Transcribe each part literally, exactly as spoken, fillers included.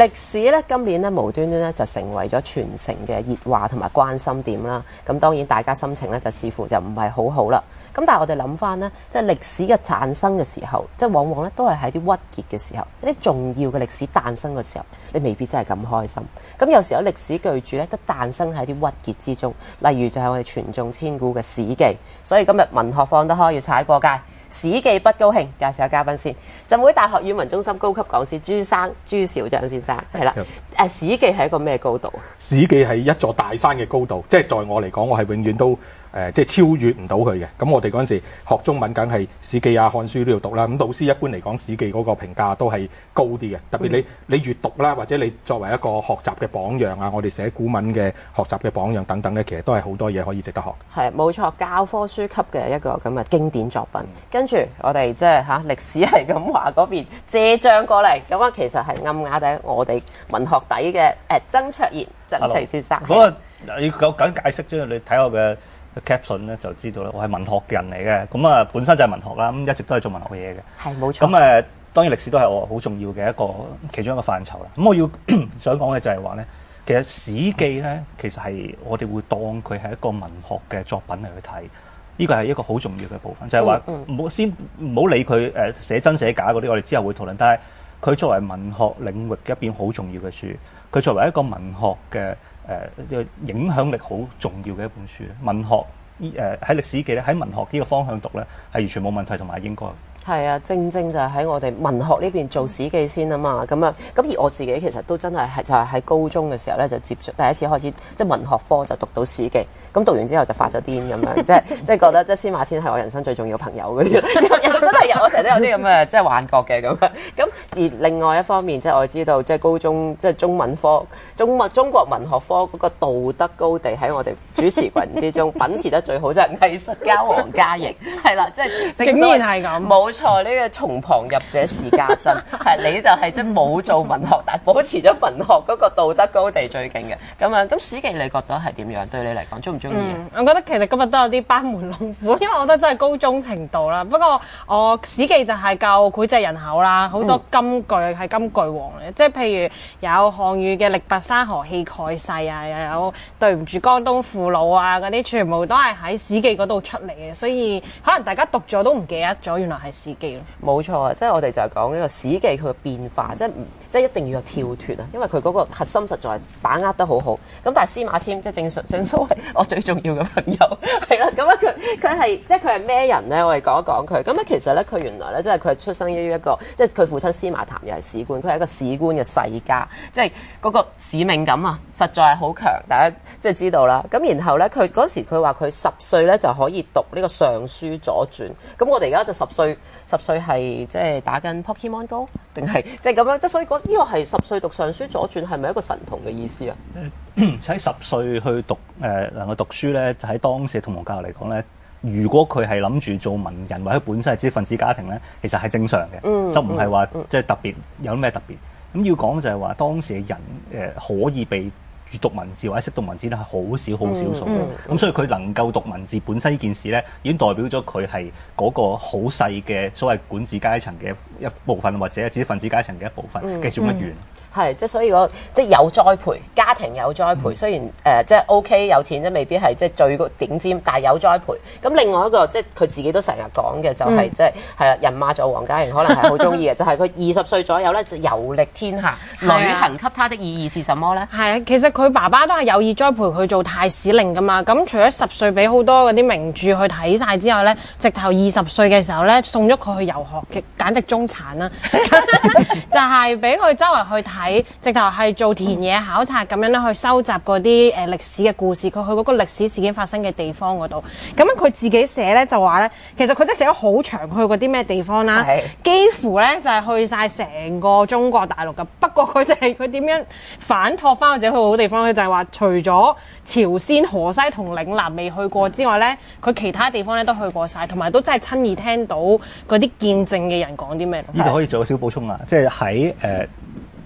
歷史咧今年咧無端端咧就成為咗全城嘅熱話同埋關心點啦。咁當然大家心情咧就似乎就唔係好好啦。咁但係我哋諗翻咧，即係歷史嘅誕生嘅時候，即係往往咧都係喺啲鬱結嘅時候，一啲重要嘅歷史誕生嘅時候，你未必真係咁開心。咁有時候歷史巨著咧都誕生喺啲鬱結之中，例如就係我哋傳頌千古嘅《史記》。所以今日文學放得開要踩過界，《史記》不高興。介紹下嘉賓先，浸會大學語文中心高級講師朱生朱兆章先生，係啦。誒，《史記》係一個咩高度？《 史記》係一座大山嘅高度，即係在我嚟講，我係永遠都誒、呃，即係超越唔到佢嘅。咁我哋嗰陣時學中文，梗係《史記》啊、《漢書》都要讀啦。咁老師一般嚟講，《史記》嗰個評價都係高啲嘅。特別你你閱讀啦，或者你作為一個學習嘅榜樣啊，我哋寫古文嘅學習嘅榜樣等等咧，其實都係好多嘢可以值得學。 係冇錯，教科書級嘅一個咁嘅經典作品。跟住我哋即係嚇歷史係咁話嗰邊借將過嚟，咁啊其實係暗啞底我哋文學底嘅誒曾卓然曾徐先生。 嗰個要有緊解釋啫，你睇我嘅 caption 咧就知道啦。我係文學人嚟嘅，咁啊本身就係文學啦，咁一直都係做文學嘢嘅。 係冇錯。 咁誒當然歷史都係我好重要嘅一個其中一個範疇啦。咁我要想講嘅就係話咧，其實《史記》咧其實係我哋會當佢係一個文學嘅作品嚟去睇。呢個係一個好重要嘅部分，就係話唔好先唔好理佢誒寫真寫假嗰啲，我哋之後會討論。但係佢作為文學領域一邊好重要嘅書，佢作為一個文學嘅誒影響力好重要嘅一本書。文學誒喺歷史記咧喺文學呢個方向讀咧係完全冇問題同埋應該。 係啊，正正就係喺我哋文學呢邊做史記先啊嘛，咁啊，咁而我自己其實都真係係就係喺高中嘅時候咧就接觸第一次開始即係文學科就讀到史記，咁讀完之後就發咗癲咁樣，即係即係覺得即係司馬遷係我人生最重要嘅朋友嗰啲，真係有我成日都有啲咁嘅即係幻覺嘅咁樣。咁而另外一方面即係我知道即係高中即係中文科中文中國文學科嗰個道德高地喺我哋主持群之中秉持得最好，即係藝術家黃嘉瑩係啦，即係竟然係咁冇錯，呢、這個從旁入者是家珍，係你就係即係冇做文學，但係保持咗文學嗰個道德高地最勁嘅。咁樣咁史記你覺得係點樣？對你嚟講中唔中意啊？ 我覺得其實今日都有啲班門弄斧，因為我覺得真係高中程度啦。不過我史記就係教膾炙人口啦，好多金句係金句王嚟，即係譬如有項羽嘅力拔山河氣蓋世啊，又有對唔住江東父老啊，嗰啲全部都係喺史記嗰度出嚟嘅，所以可能大家讀咗都唔記得咗，原來係史記咯。 冇錯啊，即係我哋就係講呢個史記佢嘅變化，即係唔即係一定要有跳脫啊，因為佢嗰個核心實在把握得好好。咁但係司馬遷即係正常正所謂我最重要嘅朋友係啦，咁啊佢佢係即係佢係咩人咧？我哋講一講佢。咁咧其實咧佢原來咧即係佢係出生於一個即係佢父親司馬談又係史官，佢係一個史官嘅世家，即係嗰個使命感啊，實在係好強，大家即係知道啦。咁然後咧佢嗰時佢話佢十歲咧就可以讀呢個尚書左傳，咁我哋而家就十歲十歲係即係打緊 Pokemon Go 定係即係咁樣？即係所以嗰呢個係十歲讀尚書左傳係咪一個神童嘅意思啊？ 喺十歲去讀誒、呃、能夠讀書咧，就喺當時嘅同學教育嚟講咧，如果佢係諗住做文人或者本身係知識分子家庭咧，其實係正常嘅，嗯、就唔係話即係特別有咩特別。咁要講就係話當時嘅人誒、呃、可以被閱讀文字或者識讀文字咧係好少好少數嘅，咁、嗯嗯、所以佢能夠讀文字本身呢件事咧，已經代表咗佢係嗰個好細嘅所謂管治階層嘅一部分，或者知識分子階層嘅一部分嘅其中一員。嗯嗯係，即係所以嗰即係有栽培，家庭有栽培。嗯、雖然誒、呃、即係 OK 有錢，即未必係即係最個頂尖，但係有栽培。咁另外一個即係佢自己都成日講嘅就係、是嗯、即係係啦，人馬座黃嘉瑩可能係好中意嘅，就係佢二十歲左右咧就遊歷天下，旅行給他的意義是什麼咧？係啊，其實佢爸爸都係有意栽培佢做太史令噶嘛。咁除咗十歲俾好多嗰啲名著去睇晒之外咧，直頭二十歲嘅時候咧送咗佢去遊學嘅，簡直中產啦！就係俾佢周圍去睇。喺直頭係做田野考察咁樣咧，去收集嗰啲誒歷史嘅故事，佢去嗰個歷史事件發生嘅地方嗰度。咁樣佢自己寫咧就話咧，其實佢真係寫咗好長，去過啲咩地方啦，幾乎咧就係、是、去晒成個中國大陸㗎。不過佢就係佢點樣反託翻佢自己去好地方咧，就係、是、話除咗朝鮮、河西同嶺南未去過之外咧，佢其他地方咧都去過晒，同埋都真係親耳聽到嗰啲見證嘅人講啲咩。 呢度可以做個小補充啦，即係喺誒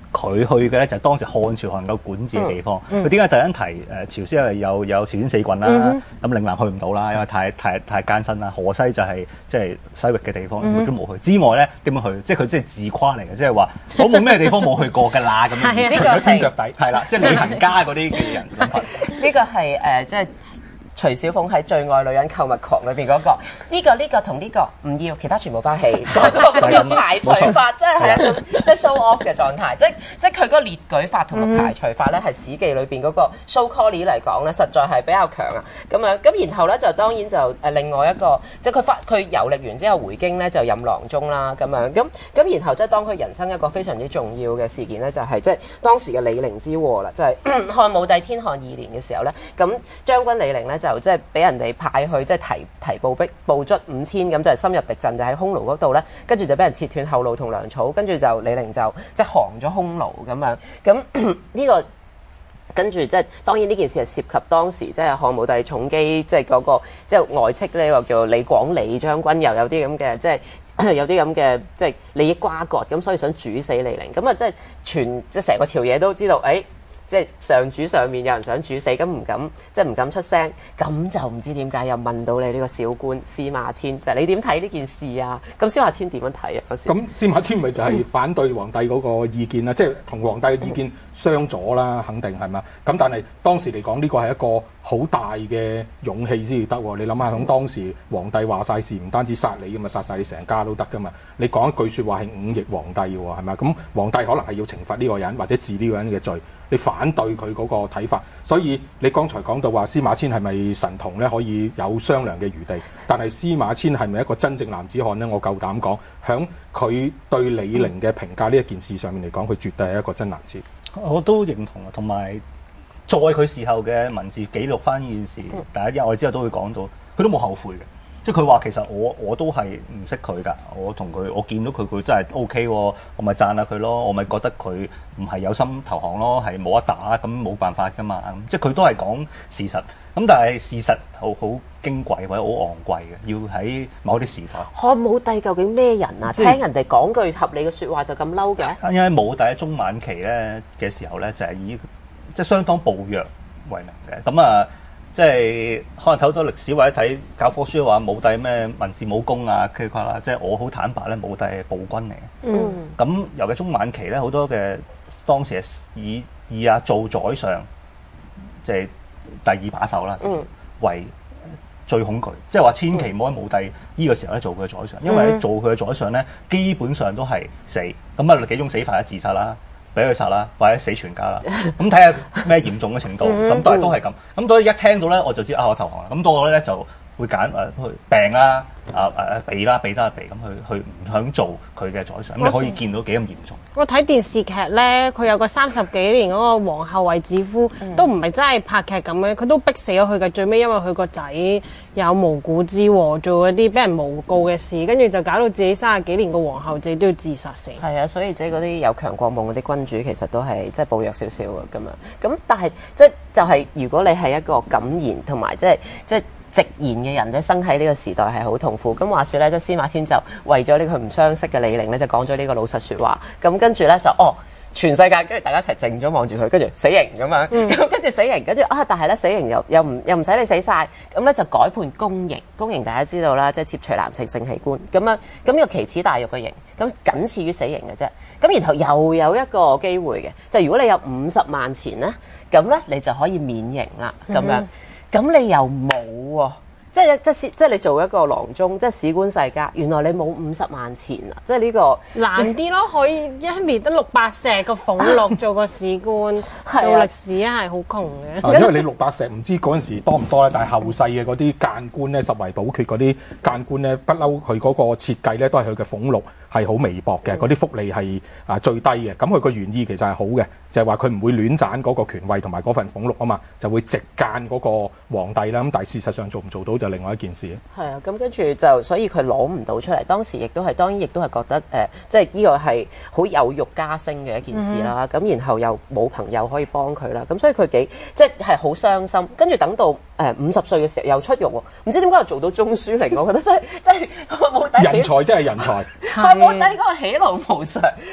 佢去嘅咧就係當時漢朝能夠管治嘅地方。佢點解突然提誒朝鮮係有有朝鮮四郡啦？咁、嗯、嶺南去唔到啦，因為太太太艱辛啦。河西就係即係西域嘅地方，佢、嗯、都冇去。之外咧點樣去？即係佢即係自誇嚟嘅，即係話我冇咩地方冇去過㗎啦。咁樣除咗天腳底係啦，即係旅行家嗰啲嘅人諗法。 呢個係誒即係。徐小鳳喺《最愛女人購物狂》裏邊嗰個，呢、這個呢、這個同呢、這個唔要，其他全部包起。嗰個咁樣排除法，即係係一個即係 show off 嘅狀態，即係即係佢嗰個列舉法同埋排除法咧，係《史記》裏邊嗰個 show call 嚟講咧，實在係比較強啊。咁樣咁然後咧就當然就誒另外一個，即係佢發佢遊歷完之後回京咧就任郎中啦咁樣。咁咁然後即係當佢人生一個非常之重要嘅事件咧，就係、是、即係當時嘅李陵之禍啦，就係、是、漢武帝天漢二年嘅時候咧，咁將軍李陵咧就。就即係俾人哋派去，即係提提步兵步卒五千咁，就係深入敵陣，就喺匈奴嗰度咧。跟住就俾人切斷後路同糧草，跟住就李陵就即係降咗匈奴咁樣。咁呢、這個跟住即係當然呢件事係涉及當時即係漢武帝重基，即係嗰個即係外戚呢個叫李廣李將軍，又有啲咁嘅即係有啲咁嘅即係利益瓜葛，咁所以想煮死李陵。咁啊即係全即係成個朝野都知道，誒、哎。即係上主上面有人想煮死，咁唔敢即係唔敢出聲，咁就唔知點解又問到你呢個小官司馬遷，就係、是、你點睇呢件事啊？咁司馬遷點樣睇啊？嗰時咁司馬遷咪就係反對皇帝嗰個意見啦，即係同皇帝嘅意見相左啦，肯定係嘛？咁但係當時嚟講，呢、這個係一個好大嘅勇氣先至得喎。你諗下，響當時皇帝話晒事，唔單止殺你咁啊，殺晒你成家都得噶嘛。你講一句説話係忤逆皇帝喎，係咪？咁皇帝可能係要懲罰呢個人或者治呢個人嘅罪。你反對佢嗰個睇法，所以你剛才講到話司馬遷係咪神童咧，可以有商量嘅餘地。但係司馬遷係咪一個真正男子漢咧？我夠膽講，響佢對李陵嘅評價呢一件事上面嚟講，佢絕對係一個真男子。 我都認同啊，同埋在佢事後嘅文字記錄翻呢件事，第一日我哋之後都會講到，佢都冇後悔嘅。即係佢話其實我我都係唔識佢㗎，我同佢我見到佢佢真係 O K 喎，我咪讚下佢咯，我咪覺得佢唔係有心投降咯，係冇得打，咁冇辦法㗎嘛。即係佢都係講事實，咁但係事實好好矜貴或者好昂貴嘅，要喺某啲時代。 漢武帝究竟咩人啊？聽人哋講句合理嘅説話就咁嬲嘅？ 因為武帝喺中晚期咧嘅時候咧，就係、是、以即係相當暴虐為名嘅，咁啊。即係可能睇好多歷史或者睇教科書話武帝咩文治武功啊，佢話啦，即係我好坦白咧，武帝係暴君嚟嘅。嗯。咁尤其中晚期咧，好多嘅當時係以以啊做宰相，即係第二把手啦，嗯、為最恐懼。即係話千祈唔好喺武帝呢個時候咧做佢嘅宰相，因為喺做佢嘅宰相咧，基本上都係死。咁啊幾種死法咧，自殺啦。俾佢殺啦，或者死全家啦。咁睇下咩嚴重嘅程度，咁都係都係咁。咁所以一聽到咧，我就知啊，我投降啦。咁到我咧就會揀誒去病啦，啊誒避啦，避得係避，咁去去唔想做佢嘅宰相。咁你可以見到幾咁嚴重。 我睇電視劇咧，佢有個三十幾年嗰個皇后衛子夫，嗯、都唔係真係拍劇咁樣，佢都逼死咗佢嘅。最尾因為佢個仔有無辜之禍，做一啲俾人誣告嘅事，跟住就搞到自己三十幾年個皇后自己都要自殺死。 係啊，所以即係嗰啲有強國夢嗰啲君主，其實都係即係暴虐少少嘅咁樣。咁但係即係就係、是、如果你係一個敢言同埋即係即係。直言嘅人咧，生喺呢個時代係好痛苦。咁話說咧，即係司馬遷就為咗呢個唔相識嘅李陵咧，就講咗呢個老實説話。咁跟住咧就哦，全世界跟住大家一齊靜咗望住佢，跟住死刑咁樣。咁跟住死刑，跟住啊，但係咧死刑又又唔又唔使你死晒。咁咧就改判公刑。公刑大家知道啦，即係切除男性性器官。咁樣咁呢個奇恥大辱嘅刑，咁僅次於死刑嘅啫。咁然後又有一個機會嘅，就如果你有五十萬錢咧，咁咧你就可以免刑啦。咁樣。咁你又冇喎，即係即係即係你做一個郎中，即係史官世家，原來你冇五十萬錢啊！即係呢個難啲咯，可以一年得六百石個俸祿做個史官，做歷史係好窮嘅。 啊，因為你六百石唔知嗰陣時多唔多咧，但係後世嘅嗰啲諫官咧，十圍補缺嗰啲諫官咧，不嬲佢嗰個設計咧，都係佢嘅俸祿係好微薄嘅，嗰啲福利係啊最低嘅。咁佢個原意其實係好嘅。就係話佢唔會亂賺嗰個權位同埋嗰份俸祿啊嘛，就會直諫嗰個皇帝啦。咁但係事實上做唔做到就另外一件事。 係啊，咁跟住就所以佢攞唔到出嚟。當時亦都係當然亦都係覺得誒、呃，即係呢個係好有辱家聲嘅一件事啦。咁、嗯、然後又冇朋友可以幫佢啦。咁所以佢幾即係係好傷心。跟住等到誒五十歲嘅時候又出獄喎，唔知點解又做到中書令。我覺得真係真係冇底。 人才真係人才。 係冇底嗰個喜怒無常，即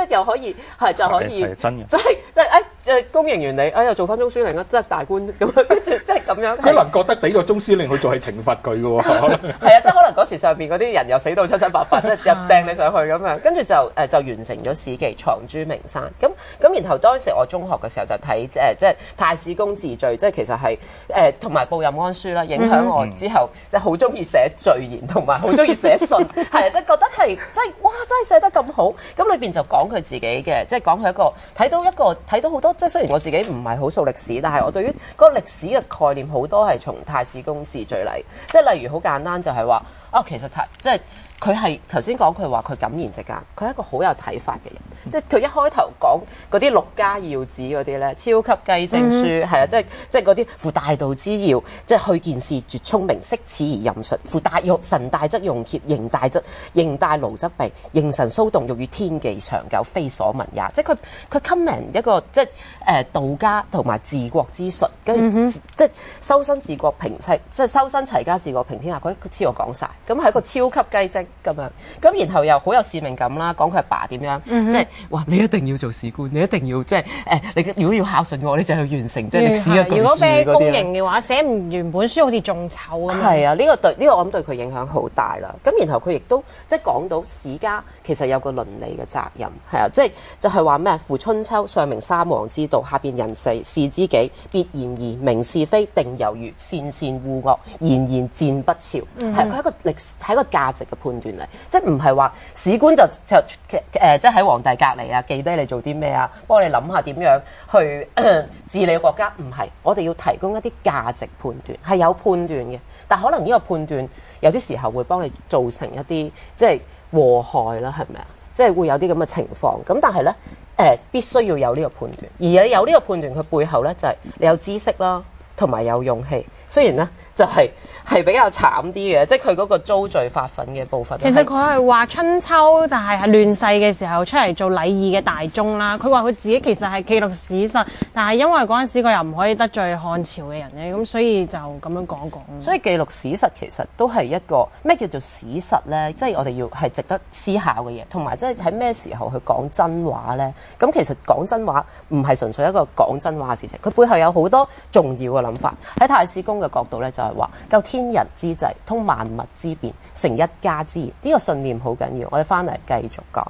係又可以係就可以係真嘅， 即係即係誒誒公營完你，哎又做翻中書令啦，即係大官咁樣，跟住即係咁樣。 可能覺得俾個中書令去做係懲罰佢嘅喎， 係啊，即係可能嗰時上邊嗰啲人又死到七七八八，即係又掟你上去咁樣，跟住就誒、呃、就完成咗《史記》藏諸名山。咁咁然後當時我中學嘅時候就睇誒、呃、即係太史公自序，即係其實係誒同埋報任安書啦，影響我之後即係好中意寫序言，同埋好中意寫信，係啊，即係覺得係即係哇，真係寫得咁好。咁裏邊就講佢自己嘅，即係講佢一個睇到一個睇到好多，即係雖然我自己唔係好熟歷史，但係我對於嗰個歷史嘅概念好多係從太史公自序嚟，即係例如好簡單就係話啊，其實太即係。佢係頭先講佢話佢敢言直諫，佢係一個好有睇法嘅人，即係佢一開頭講嗰啲六家要旨嗰啲咧，超級雞精書係啊，即係即係嗰啲夫大道之要，即係去見事絕聰明，識此而任術。夫大用神大則用脅，刑大則刑大勞則弊，刑神騷動，欲與天地長久，非所聞也。即係佢佢 comment 一個即係誒、呃、道家同埋治國之術，跟住即係修身治國平齊，即係修身齊家治國平天下。佢佢知我講晒，咁係一個超級雞精。咁樣，咁然後又好有使命感啦，講佢阿爸點樣，嗯、即係哇！你一定要做史官，你一定要即係誒、呃，你如果要孝順我，你就要完成即係歷史嘅巨著嗰啲。如果俾公營嘅話，寫唔完本書好似仲醜咁樣。係啊，呢、這個對呢、這個我諗對佢影響好大啦。咁然後佢亦都即係講到史家其實有個倫理嘅責任，係啊，即係就係話咩？夫春秋上明三王之道，下邊人事事之己，別嫌疑，明是非，定猶豫，善善惡惡，言言賤不肖。係佢、嗯、一個歷史，係一個價值嘅判斷嚟，即係唔係話史官就就誒、呃，即係喺皇帝隔離啊，記低你做啲咩啊，幫你諗下點樣去治理國家。唔係，我哋要提供一啲價值判斷，係有判斷嘅，但可能呢個判斷有啲時候會幫你造成一啲即係禍害啦，係咪啊？即係會有啲咁嘅情況。咁但係咧誒，必須要有呢個判斷，而你有呢個判斷，佢背後咧就係、是、你有知識啦，同埋有勇氣。雖然咧就係、是、係比較慘啲嘅，即係佢嗰個遭罪發憤嘅部分。其實佢係話春秋就係係亂世嘅時候出嚟做禮儀嘅大宗啦。佢話佢自己其實係記錄史實，但係因為嗰陣時佢又唔可以得罪漢朝嘅人咧，咁所以就咁樣講講。所以記錄史實其實都係一個咩叫做史實咧？即係我哋要係值得思考嘅嘢，同埋即係喺咩時候去講真話咧？咁其實講真話唔係純粹一個講真話嘅事情，佢背後有好多重要嘅諗法。喺太史公嘅角度咧，就係話究天人之際，通萬物之變，成一家之言。呢、這個信念好緊要。我哋翻嚟繼續講。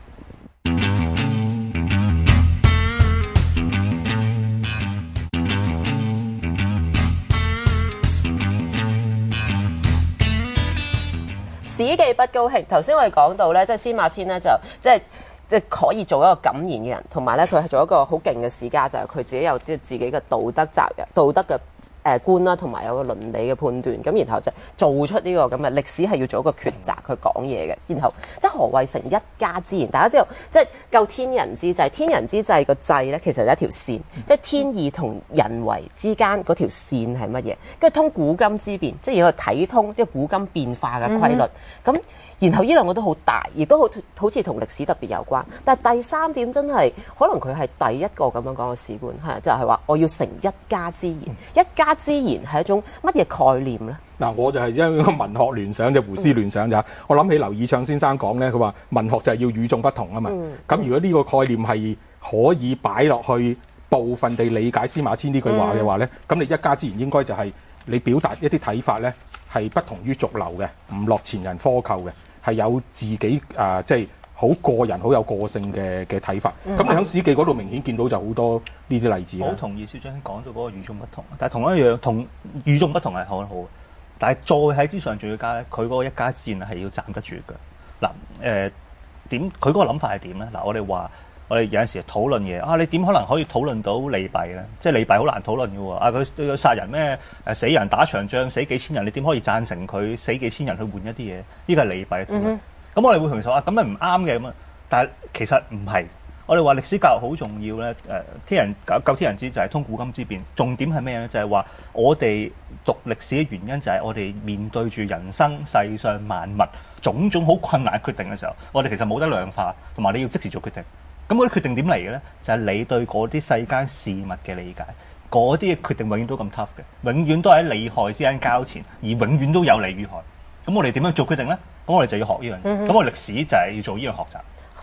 史記不高興。頭先我哋講到咧，即係司馬遷咧就即係。即係可以做一個敢言嘅人，同埋咧佢係做一個好勁嘅史家，就係、是、佢自己有即係自己嘅道德責任、道德嘅誒、呃、觀啦，同埋有個倫理嘅判斷。咁然後就做出呢、這個咁嘅歷史係要做一個抉擇去講嘢嘅。然後即係何謂成一家之言？大家知道即係究天人之際，天人之際個際咧其實係一條線，即係天意同人為之間嗰條線係乜嘢？跟住通古今之變，即係要去睇通呢個古今變化嘅規律。咁、嗯然後呢兩個都好大，亦都好好似同歷史特別有關。但係第三點真係可能佢係第一個咁樣講嘅史官，係就係、是、話我要成一家之言。一家之言係一種乜嘢概念咧？嗱，我就係因為文學聯想，就胡思亂想咋。嗯、我諗起劉以鬯先生講咧，佢話文學就係要與眾不同啊嘛。咁、嗯、如果呢個概念係可以擺落去部分地理解司馬遷呢句話嘅話咧，咁、嗯、你一家之言應該就係你表達一啲睇法咧，係不同於俗流嘅，唔落前人科扣嘅。係有自己啊、呃，即係好個人、好有個性嘅嘅睇法。咁、嗯、你喺《史記》嗰度明顯見到就好多呢啲例子。我好同意小張講到嗰個與眾不同，但係同一樣同與眾不同係好好。但係再喺之上仲要加咧，佢嗰個一家之言係要站得住嘅。嗱誒點？佢嗰個諗法係點咧？嗱，我哋話我哋有陣時討論嘢啊，你點可能可以討論到利弊咧？即係利弊好難討論嘅喎。啊，佢佢殺人咩？誒死人打場仗死幾千人，你點可以贊成佢死幾千人去換一啲嘢？呢個係利弊嘅討論。咁、mm hmm. 我哋會同佢講啊，咁咪唔啱嘅咁啊。但係其實唔係。我哋話歷史教育好重要咧。誒、呃，天人救救天人之際，通古今之變。重點係咩咧？就係、是、話我哋讀歷史嘅原因就係我哋面對住人生世上萬物種種好困難嘅決定嘅時候，我哋其實冇得量化，同埋你要即時做決定。咁嗰啲決定點嚟嘅咧？就係、是、你對嗰啲世間事物嘅理解，嗰啲嘅決定永遠都咁 tough 嘅，永遠都喺利害之間交纏，而永遠都有利與害。咁我哋點樣做決定咧？咁我哋就要學呢樣嘢。咁、mm hmm. 我歷史就係要做呢樣學習。咁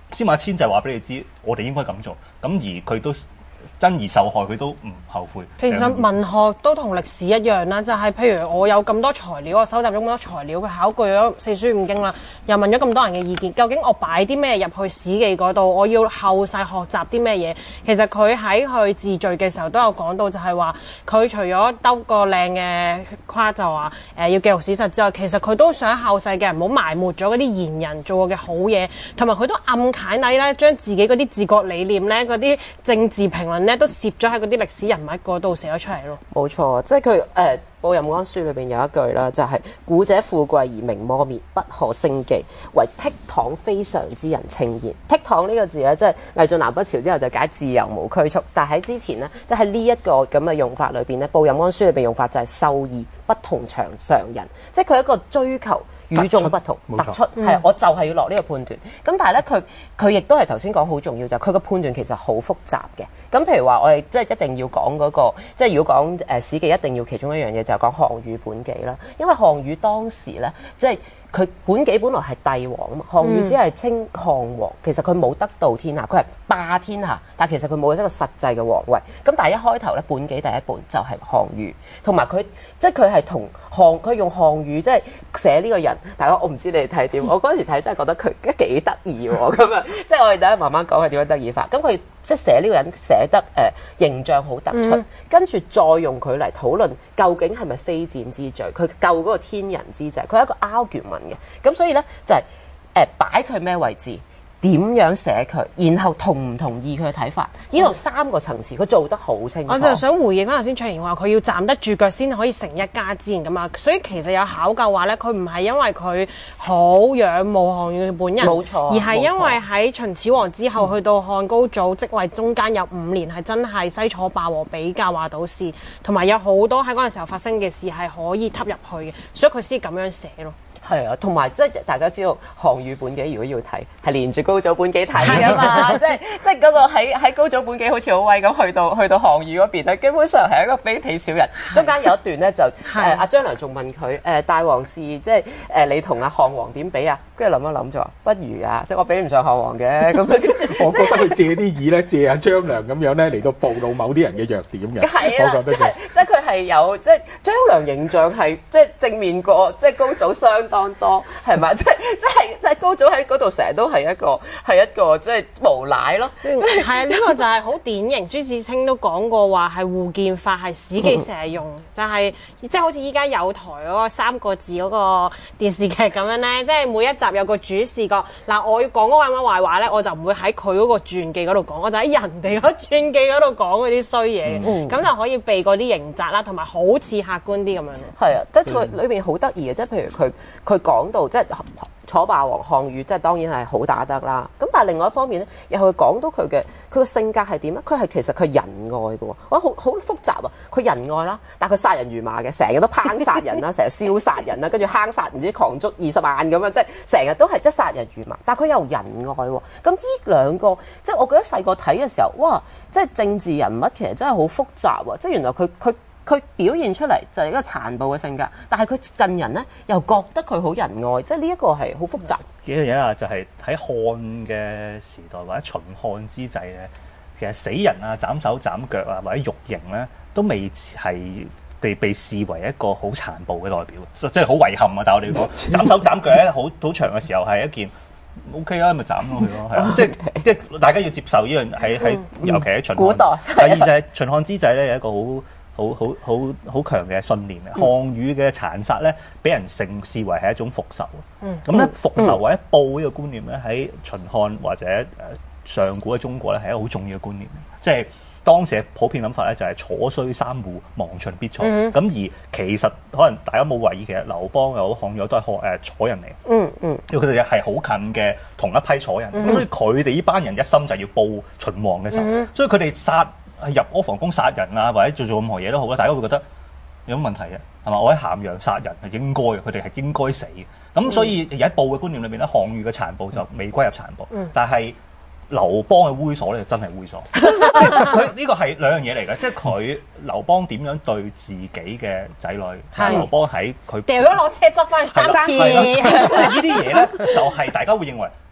司馬遷就係話俾你知，我哋應該咁做，咁而佢都真而受害，佢都唔後悔。 其實文學都同歷史一樣啦，就係、是、譬如我有咁多材料，我收集咗咁多材料，佢考據咗四書五經啦，又問咗咁多人嘅意見，究竟我擺啲咩入去《史記》嗰度？我要後世學習啲咩嘢？其實佢喺佢自序嘅時候都有講到，就係話佢除咗兜個靚嘅框就話誒、呃、要記錄史實之外，其實佢都想後世嘅人唔好埋沒咗嗰啲賢人做過嘅好嘢，同埋佢都暗解底咧，將自己嗰啲治國理念咧、嗰啲政治評論咧都攝咗喺嗰啲歷史人物嗰度寫咗出嚟咯。 冇錯，即係佢誒《報任安書》裏邊有一句啦，就係、是、古者富貴而名磨滅，不可勝記，為倜儻非常之人稱焉。倜儻呢個字咧，即係魏晉南北朝之後就解自由無拘束，但係喺之前呢，即係呢一個咁嘅用法裏邊咧，《報任安書》裏邊用法就係秀異不同常常人，即係佢一個追求與眾不同，突出係我就係要落呢個判斷。咁但係咧，佢佢亦都係頭先講好重要就係佢個判斷其實好複雜嘅。咁譬如話，我哋即係一定要講嗰、那個，即係如果講誒、呃《史記》，一定要其中一樣嘢就係講項羽本紀啦。因為項羽當時咧，即係佢本紀本來係帝王啊嘛，項羽只係稱項王，其實佢冇得到天下，佢係霸天下，但係其實佢冇一個實際嘅皇位。咁但係一開頭咧，本紀第一本就係項羽，同埋佢即係佢係同項，佢用項羽即係寫呢個人。大家我唔知你哋睇點，我嗰陣時睇真係覺得佢幾得意喎咁啊！即係我哋等下慢慢講係點樣得意法。咁佢即係寫呢個人寫得誒、呃、形象好突出，嗯、跟住再用佢嚟討論究竟係咪非戰之罪，佢救嗰個天人之際，佢係一個 argument 嘅。咁所以咧就係、是、誒、呃、擺佢咩位置，點樣寫佢，然後同唔同意佢嘅睇法，呢度三個層次佢做得好清楚。 我就想回應翻頭先卓然話，佢要站得住腳先可以成一家之言噶嘛，所以其實有考究話咧，佢唔係因為佢好仰慕項羽本人， 冇錯， 而係因為喺秦始皇之後、嗯、去到漢高祖即位中間有五年係真係西楚霸王比較話到事，同埋有好多喺嗰陣時候發生嘅事係可以揼入去嘅，所以佢先咁樣寫咯。 係啊，同埋即係大家知道項羽本紀如果要睇，係連住高祖本紀睇㗎嘛，即係即係嗰個喺喺高祖本紀好似好威咁，去到去到項羽嗰邊咧，基本上係一個卑鄙小人。中間有一段咧就誒阿張良仲問佢誒、呃、大王是即係誒、呃、你同阿項王點比啊？跟住諗一諗就話不如啊，即係我比唔上項王嘅咁樣。跟住我覺得佢借啲意咧，借阿張良咁樣咧嚟到暴露某啲人嘅弱點嘅。 係啊， 我覺得即係即係佢係有即係張良形象係即係正面過即係高祖相當多係咪？即係即係即係高祖喺嗰度成日都係一個係一個即係無賴咯。 係啊，呢、這個就係好典型。朱自清都講過話係互劍法，係史記成日用，嗯、就係即係好似依家有台嗰個三個字嗰個電視劇咁樣咧，即係每一集有個主視角。嗱，我要講嗰個人嘅壞話咧，我就唔會喺佢嗰個傳記嗰度講，我就喺人哋嗰傳記嗰度講嗰啲衰嘢，咁、嗯、就可以避嗰啲刑責啦，同埋好似客觀啲咁樣咯。係啊， 即係佢裏邊好得意嘅，即係譬如佢佢講到即係楚霸王項羽，即係當然係好打得啦。咁但係另外一方面咧，又係講到佢嘅佢個性格係點咧？佢係其實佢仁愛嘅喎，哇，好好複雜啊！佢仁愛啦，但係佢殺人如麻嘅，成日都烹殺人啦，成日燒殺人啦，跟住坑殺唔知狂捉二十萬咁樣，即係成日都係即係殺人如麻。但係佢又仁愛喎。咁呢兩個即係我覺得細個睇嘅時候，哇！即係政治人物其實真係好複雜啊！即係原來佢佢。佢表現出嚟就係一個殘暴嘅性格，但係佢近人咧又覺得佢好仁愛，即係呢一個係好複雜。 幾樣嘢啦，就係喺漢嘅時代或者秦漢之際咧，其實死人啊、斬手斬腳啊或者肉刑咧，都未係被被視為一個好殘暴嘅代表，即係好遺憾啊！但係我哋講斬手斬腳咧，好好長嘅時候係一件 O K 啦，咪斬落去咯，係啊，即係即係大家要接受呢樣喺喺，尤其喺秦漢古代。 第二就係秦漢之際咧，有一個好好好好好強嘅信念嘅，項羽嘅殘殺咧，俾人成視為係一種復仇。咁咧、嗯、復仇或者報呢個觀念咧，喺秦漢或者誒上古嘅中國咧，係一個好重要嘅觀念。即係當時嘅普遍諗法咧，就係楚雖三戶，亡秦必楚。咁、嗯、而其實可能大家冇懷疑，其實劉邦又好，項羽都係漢誒楚人嚟。嗯嗯，因為佢哋係好近嘅同一批楚人，咁、嗯、所以佢哋呢班人一心就要報秦王嘅仇，嗯、所以佢哋殺。入阿房宮殺人啊，或者做做任何嘢都好啦，大家會覺得有乜問題嘅，係嘛？我喺咸陽殺人係應該嘅，佢哋係應該死嘅。咁所以有一部嘅觀念裏面咧，項羽嘅殘暴就未歸入殘暴，嗯、但係劉邦嘅猥瑣咧就真係猥瑣。佢呢個係兩樣嘢嚟嘅，即係佢劉邦點樣對自己嘅仔女，係劉邦喺佢掉咗落車執翻三次， 呢啲嘢咧就係大家會認為。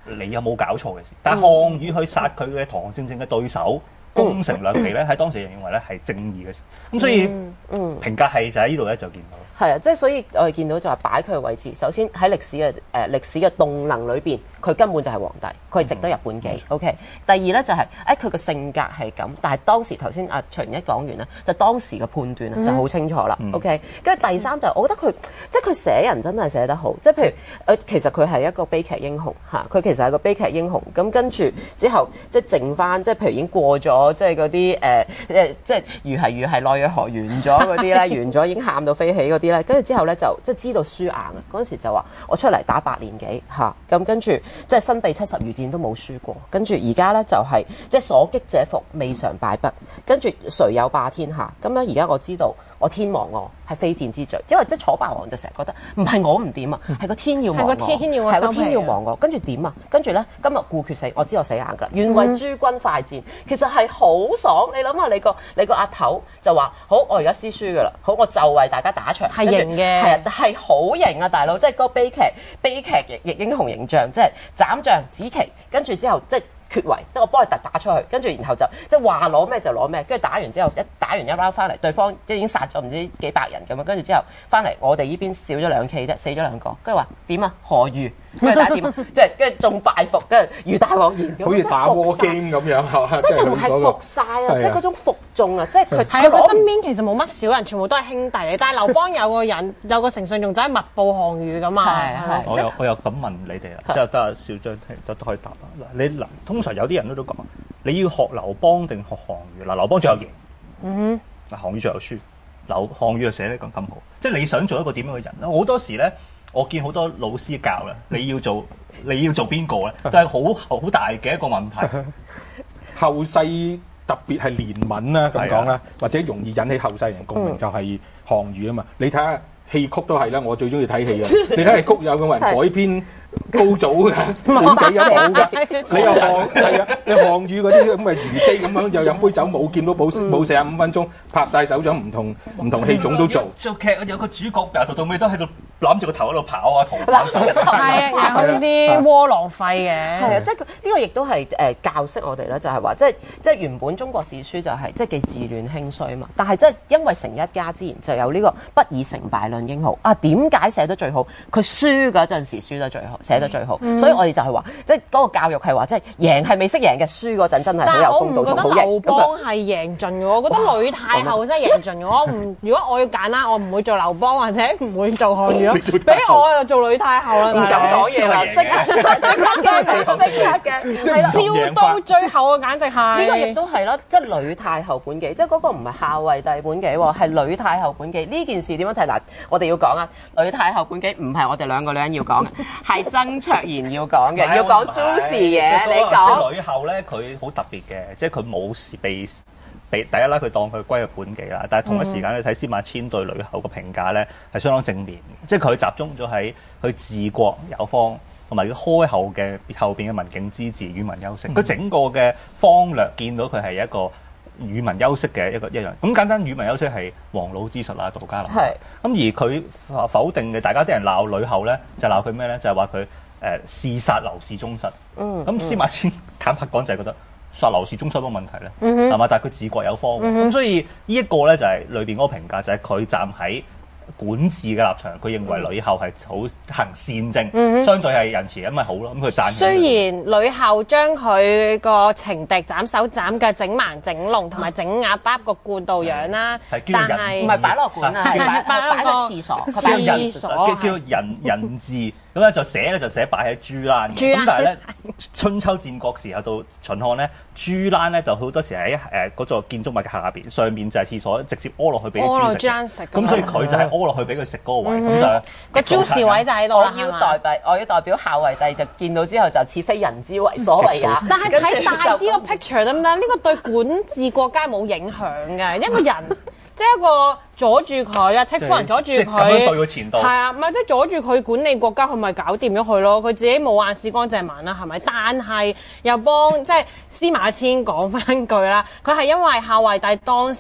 你有冇搞錯嘅事。但係項羽去殺佢嘅堂正正嘅對手。攻城略地咧，喺當時人認為咧係正義嘅事，咁所以嗯評價係就喺呢度咧就見到。 係啊，即係所以我哋見到就話擺佢嘅位置，首先喺歷史嘅誒、呃、歷史嘅動能裏邊，佢根本就係皇帝，佢係值得日本記。嗯、OK，第二咧就係誒佢個性格係咁，但係當時頭先阿徐一講完咧，就當時嘅判斷就好清楚啦。嗯、OK，跟住第三就係我覺得佢即係佢寫人真係寫得好，即係譬如誒、呃、其實佢係一個悲劇英雄嚇，佢其實係個悲劇英雄。咁跟住之後即係剩翻，即係譬如已經過咗，即係嗰啲誒誒即係如係如係奈若何完咗嗰啲咧，完咗已經喊到飛起嗰啲。跟住之後咧就即係知道輸硬啊！嗰陣時就話我出嚟打八年幾嚇，咁跟住即係身被七十餘戰都冇輸過。跟住而家咧就係、是、即係所擊者服，未嘗敗北。跟住誰有霸天下？咁樣而家我知道我天亡我係非戰之罪，因為即係楚霸王就成日覺得唔係我唔掂啊，係個天要亡我，係個天要我，係個天要亡我。跟住點啊？跟住咧今日顧決死，我知我死硬㗎。願為諸軍快戰，其實係好爽。你諗下你個你個阿頭就話好，我而家輸輸㗎啦，好我就為大家打場。 係型嘅， 係啊，係好型啊，大佬！即係嗰個悲劇悲劇亦英雄形象，即係斬將紫旗，跟住之後即係決圍，即係我幫你突打出去，跟住然後就即係話攞咩就攞咩，跟住打完之後一打完一 round 翻嚟，對方即係已經殺咗唔知幾百人咁樣，跟住之後翻嚟我哋呢邊少咗兩騎啫，死咗兩個，跟住話點啊？何如？跟住打點啊？即係跟住仲拜服，跟住如大王言咁， 好似打 war game 咁樣， 即係同係服晒啊！即係嗰種服眾啊！即係佢係佢身邊其實冇乜小人，全部都係兄弟嚟。但係劉邦有個人有個丞相仲走去密報項羽咁啊！ 係我又我又咁問你哋啦，即係得阿小張聽都都可以答啦。你嗱通常有啲人都都講，你要學劉邦定學項羽？嗱，劉邦最後贏，嗯哼，嗱項羽最後輸，劉項羽就寫得咁咁好。即係你想做一個點樣嘅人咧？好多時咧。我見好多老師教啦，你要做你要做邊個咧，都係好好大嘅一個問題。 後世特別係憐憫啦，咁講啦，或者容易引起後世人共鳴，就係項羽啊嘛。你睇下戲曲都係啦，我最中意睇戲啊。你睇下曲有個人改編高祖嘅點幾一冇㗎，你又項係啊，你項羽嗰啲咁嘅虞姬咁樣又飲杯酒冇見到冇冇四十五分鐘拍晒手掌，唔同唔同戲種都做。 做劇有個主角由頭到尾都喺度攬住個頭喺度跑啊，逃跑走。 係啊，有啲窩囊廢嘅。 係啊，即係呢個亦都係誒教識我哋啦，就係話即係即係原本中國史書就係即係記自亂興衰嘛，但係即係因為成一家之言就有呢個不以成敗論英雄啊。點解寫得最好？佢輸嗰陣時輸得最好，寫得最好。嗯、所以我哋就係話，即係嗰個教育係話，即係贏係未識贏嘅，輸嗰陣真係好有公道同好贏。但係我唔覺得劉邦係贏盡嘅，我覺得呂太后真係贏盡嘅。我唔，如果我要揀啦，我唔會做劉邦或者唔會做項羽咯。俾我就做呂太后啦。 唔敢講嘢啦，即刻即刻嘅，即刻嘅， 笑到最後啊，簡直係。 呢個亦都係啦，即係呂太后本紀，即係嗰個唔係孝惠帝本紀喎，係呂太后本紀。呢件事點樣睇？嗱，我哋要講啊，呂太后本紀唔係我哋兩個女人要講嘅，係曾卓然要講嘅，要講 juicy 嘢。你講呂后咧，佢好特別嘅，即係佢冇事被被第一啦，佢當佢歸入本紀啦。但係同一時間你睇司馬遷對呂后嘅評價咧，係相當正面嘅，即係佢集中咗喺佢治國有方，同埋佢開後嘅後邊嘅文景之治、與民休息。佢、嗯、整個嘅方略見到佢係一個與民休息嘅一個一樣。咁簡單，與民休息係黃老之術啦，道家啦。係。咁而佢否定嘅，大家啲人鬧呂后咧，就鬧佢咩咧？就係話佢誒嗜殺劉氏宗室。嗯。咁司馬遷坦白講就係覺得殺劉氏宗室有乜問題咧？嗯係嘛？但係佢治國有方。咁、嗯、所以呢一個咧就係裏邊嗰個評價，就係佢站喺管治嘅立場，佢認為呂后係好行善政，嗯、相對係仁慈，咁咪好咯。咁佢讚。雖然呂后將佢個情敵斬手斬腳、整盲整聾同埋整啞巴個罐度養啦，但係唔係擺落罐啊，係擺擺個廁所， 廁所叫叫人人字。咁咧就寫咧就寫擺喺豬欄嘅，咁但係咧春秋戰國時候到秦漢咧，豬欄咧就好多時喺誒嗰座建築物嘅下邊，上面就係廁所，直接屙落去俾啲豬食。咁所以佢就係屙落去俾佢食嗰個位，咁、嗯、就個 juicy 位就喺度啦。 我要代表我要代表孝惠帝就見到之後就似非人之為所為也。 但係睇大啲個 picture 得唔得？呢個對管治國家冇影響嘅，一個人即係一個。阻住佢啊！戚夫人阻住佢， 咁樣對佢前度。 係啊，唔係即係阻住佢管理國家，佢咪搞掂咗佢咯？佢自己冇眼屎乾淨盲啦，係咪？但係又幫即係司馬遷講翻句啦，佢係因為孝惠帝當時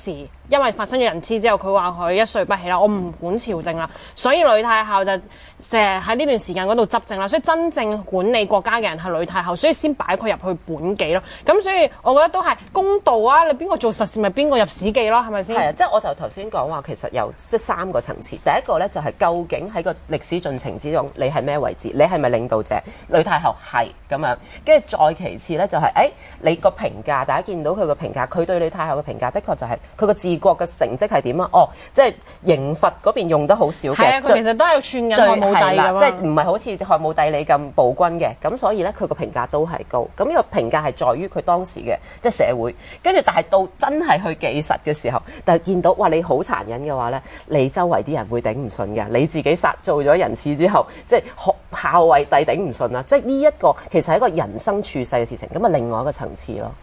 因為發生咗人痴之後，佢話佢一睡不起啦，我唔管朝政啦，所以呂太后就成日喺呢段時間嗰度執政啦，所以真正管理國家嘅人係呂太后，所以先擺佢入去本紀咯。咁所以我覺得都係公道啊！你邊個做實事咪邊個入史記咯，係咪先？ 係啊，即係我就頭先講話，其實有即係三個層次。第一個咧就係、是、究竟喺個歷史進程之中，你係咩位置？你係咪領導者？呂太后係咁樣，跟住再其次咧就係、是，誒、哎、你個評價，大家見到佢個評價，佢對呂太后嘅評價，的確就係佢個治國嘅成績係點啊？哦，即係刑罰嗰邊用得好少嘅。 係啊，佢其實都係串緊漢武帝㗎嘛， 即係唔係好似漢武帝你咁暴君嘅，咁所以咧佢個評價都係高。咁呢個評價係在於佢當時嘅即係社會，跟住但係到真係去記實嘅時候，但係見到哇你好殘忍嘅話咧，你周圍啲人會頂唔順嘅，你自己殺做咗人事之後，即係孝惠帝頂唔順啦，即係呢一個其實係一個人生處世嘅事情，咁啊另外一個層次咯。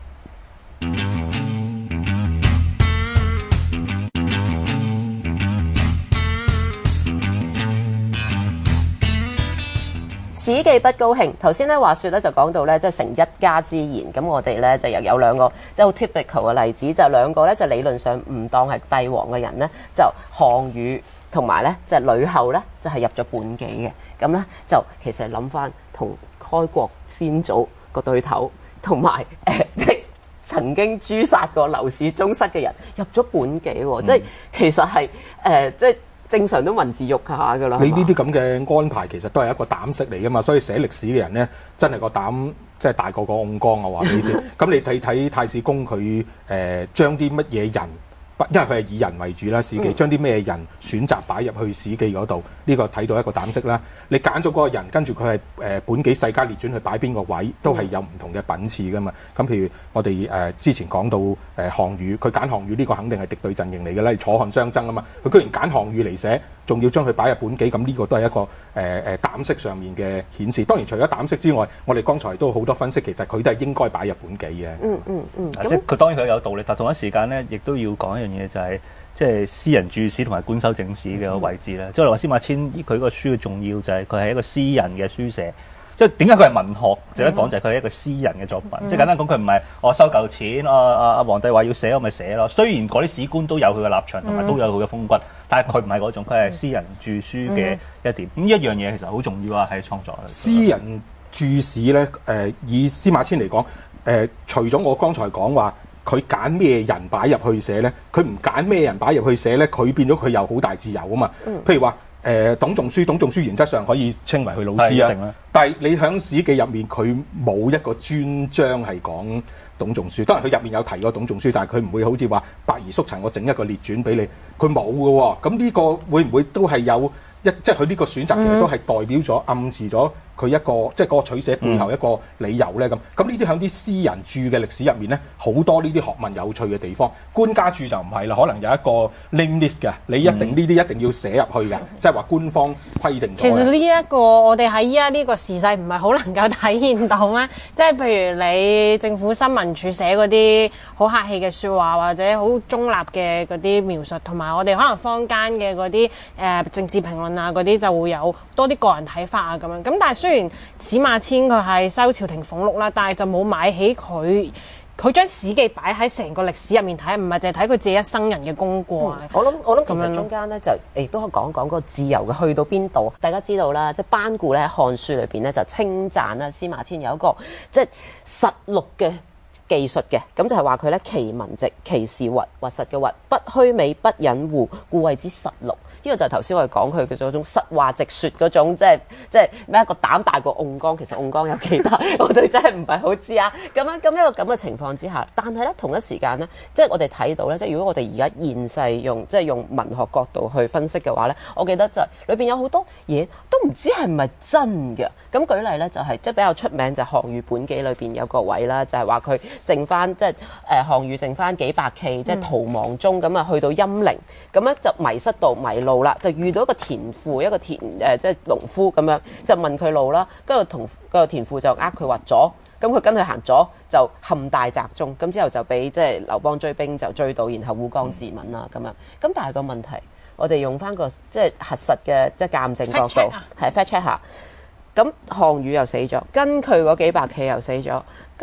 史記不高興，頭先咧話説咧就講到咧，即係成一家之言。咁我哋咧就又有兩個即係好 typical 嘅例子，就兩個咧就理論上唔當係帝王嘅人咧，就項羽同埋咧就係呂后咧就係入咗本紀嘅。咁咧就其實諗翻同開國先祖個對頭，同埋誒即係曾經誅殺過劉氏宗室嘅人入咗本紀喎，嗯、即係其實係誒、呃、即係。正常都文字獄下噶啦。 你呢啲咁嘅安排其實都係一個膽識嚟噶嘛，所以寫歷史嘅人咧，真係個膽即係大過個甕缸啊！話俾你知。咁你睇睇太史公佢誒將啲乜嘢人，因為佢係以人為主啦，史記將啲咩人選擇擺入去史記嗰度，呢、這個睇到一個膽識啦。你揀咗嗰個人，跟住佢係誒本紀世家列傳去擺邊個位，都係有唔同嘅品次噶嘛。咁譬如我哋誒、呃、之前講到誒、呃、項羽，佢揀項羽呢個肯定係敵對陣營嚟嘅啦，楚漢相爭啊嘛。佢居然揀項羽嚟寫，仲要將佢擺入本紀，咁呢個都係一個誒誒、呃、膽識上面嘅顯示。當然除咗膽識之外，我哋剛才都好多分析，其實佢都係應該擺入本紀嘅。 嗯嗯嗯。 即係佢當然佢有道理，但同一時間咧，亦都要講一樣嘢就係、是。即係私人注史同埋官修正史嘅位置咧，即係話司馬遷佢個書嘅重要就係佢係一個私人嘅書寫。即係點解佢係文學？值得講就係佢係一個私人嘅作品。嗯、即係簡單講，佢唔係我收夠錢，啊啊啊皇帝話要寫我咪寫咯。雖然嗰啲史官都有佢嘅立場同埋都有佢嘅風骨，但係佢唔係嗰種，佢係私人注書嘅一點。咁、嗯、一樣嘢其實好重要啊，喺創作。 私人注史咧，誒、呃、以司馬遷嚟講，誒、呃、除咗我剛才講話。佢揀咩人擺入去寫咧？佢唔揀咩人擺入去寫咧？佢變咗佢有好大自由啊嘛。嗯、譬如話誒、呃、董仲舒，董仲舒原則上可以稱為佢老師啊。但係你喺史記入面，佢冇一個專章係講董仲舒。當然佢入面有提過董仲舒，但係佢唔會好似話白衣叔陳，我整一個列傳俾你，佢冇嘅喎。咁呢個會唔會都係有一即係佢呢個選擇其實都係代表咗、暗示咗佢一個即係嗰個取捨背後一個理由咧咁。咁呢啲喺啲私人注嘅歷史入面咧，好多呢啲學問有趣嘅地方。官家注就唔係啦，可能有一個 name list 嘅，你一定呢啲、嗯、一定要寫入去嘅，即係話官方規定咗。 其實呢一個我哋喺依家呢個時勢唔係好能夠體現到咩？即係譬如你政府新聞處寫嗰啲好客氣嘅説話，或者好中立嘅嗰啲描述，同埋我哋可能坊間嘅嗰啲誒政治評論啊嗰啲就會有多啲個人睇法啊咁樣。咁但係雖然司馬遷佢係收朝廷俸祿啦，但係就冇買起佢佢將史記擺喺成個歷史入面睇，唔係淨係睇佢自己一生人嘅功過、嗯。我諗我諗其實中間咧就亦都可以講講嗰個自由嘅去到邊度。大家知道啦，即係班固咧喺《漢書》裏邊咧就稱讚啦司馬遷有一個即係實錄嘅技術嘅，咁就係話佢咧其文直，其事核，核實嘅核，不虛美，不隱糊，故謂之實錄。呢個就係頭先我哋講佢嘅嗰種實話直説嗰種，即係即係咩一個膽大過甕缸，其實甕缸有幾大，我哋真係唔係好知啊。咁樣咁一個咁嘅情況之下，但係咧同一時間咧，即係我哋睇到咧，即係如果我哋而家現世用即係用文學角度去分析嘅話咧，我記得就係裏邊有好多嘢都唔知係唔係真嘅。咁舉例咧就係、是、即係比較出名就係項羽本紀裏邊有個位啦，就係話佢剩翻即係誒項羽剩翻幾百騎，即係逃亡中咁啊，去到陰陵咁咧就迷失道迷路。啦，就遇到一個田婦，一個田誒、呃，即係農夫咁樣，就問佢路啦。跟住同個田婦就呃佢話左，咁佢跟佢行左，就陷大澤中。咁之後就俾即係劉邦追兵就追到，然後護江自刎啦咁樣。咁但係個問題，我哋用翻個即係核實嘅即係鑑證角度，係 fact check 下。咁項羽又死咗，跟佢嗰幾百騎又死咗。咁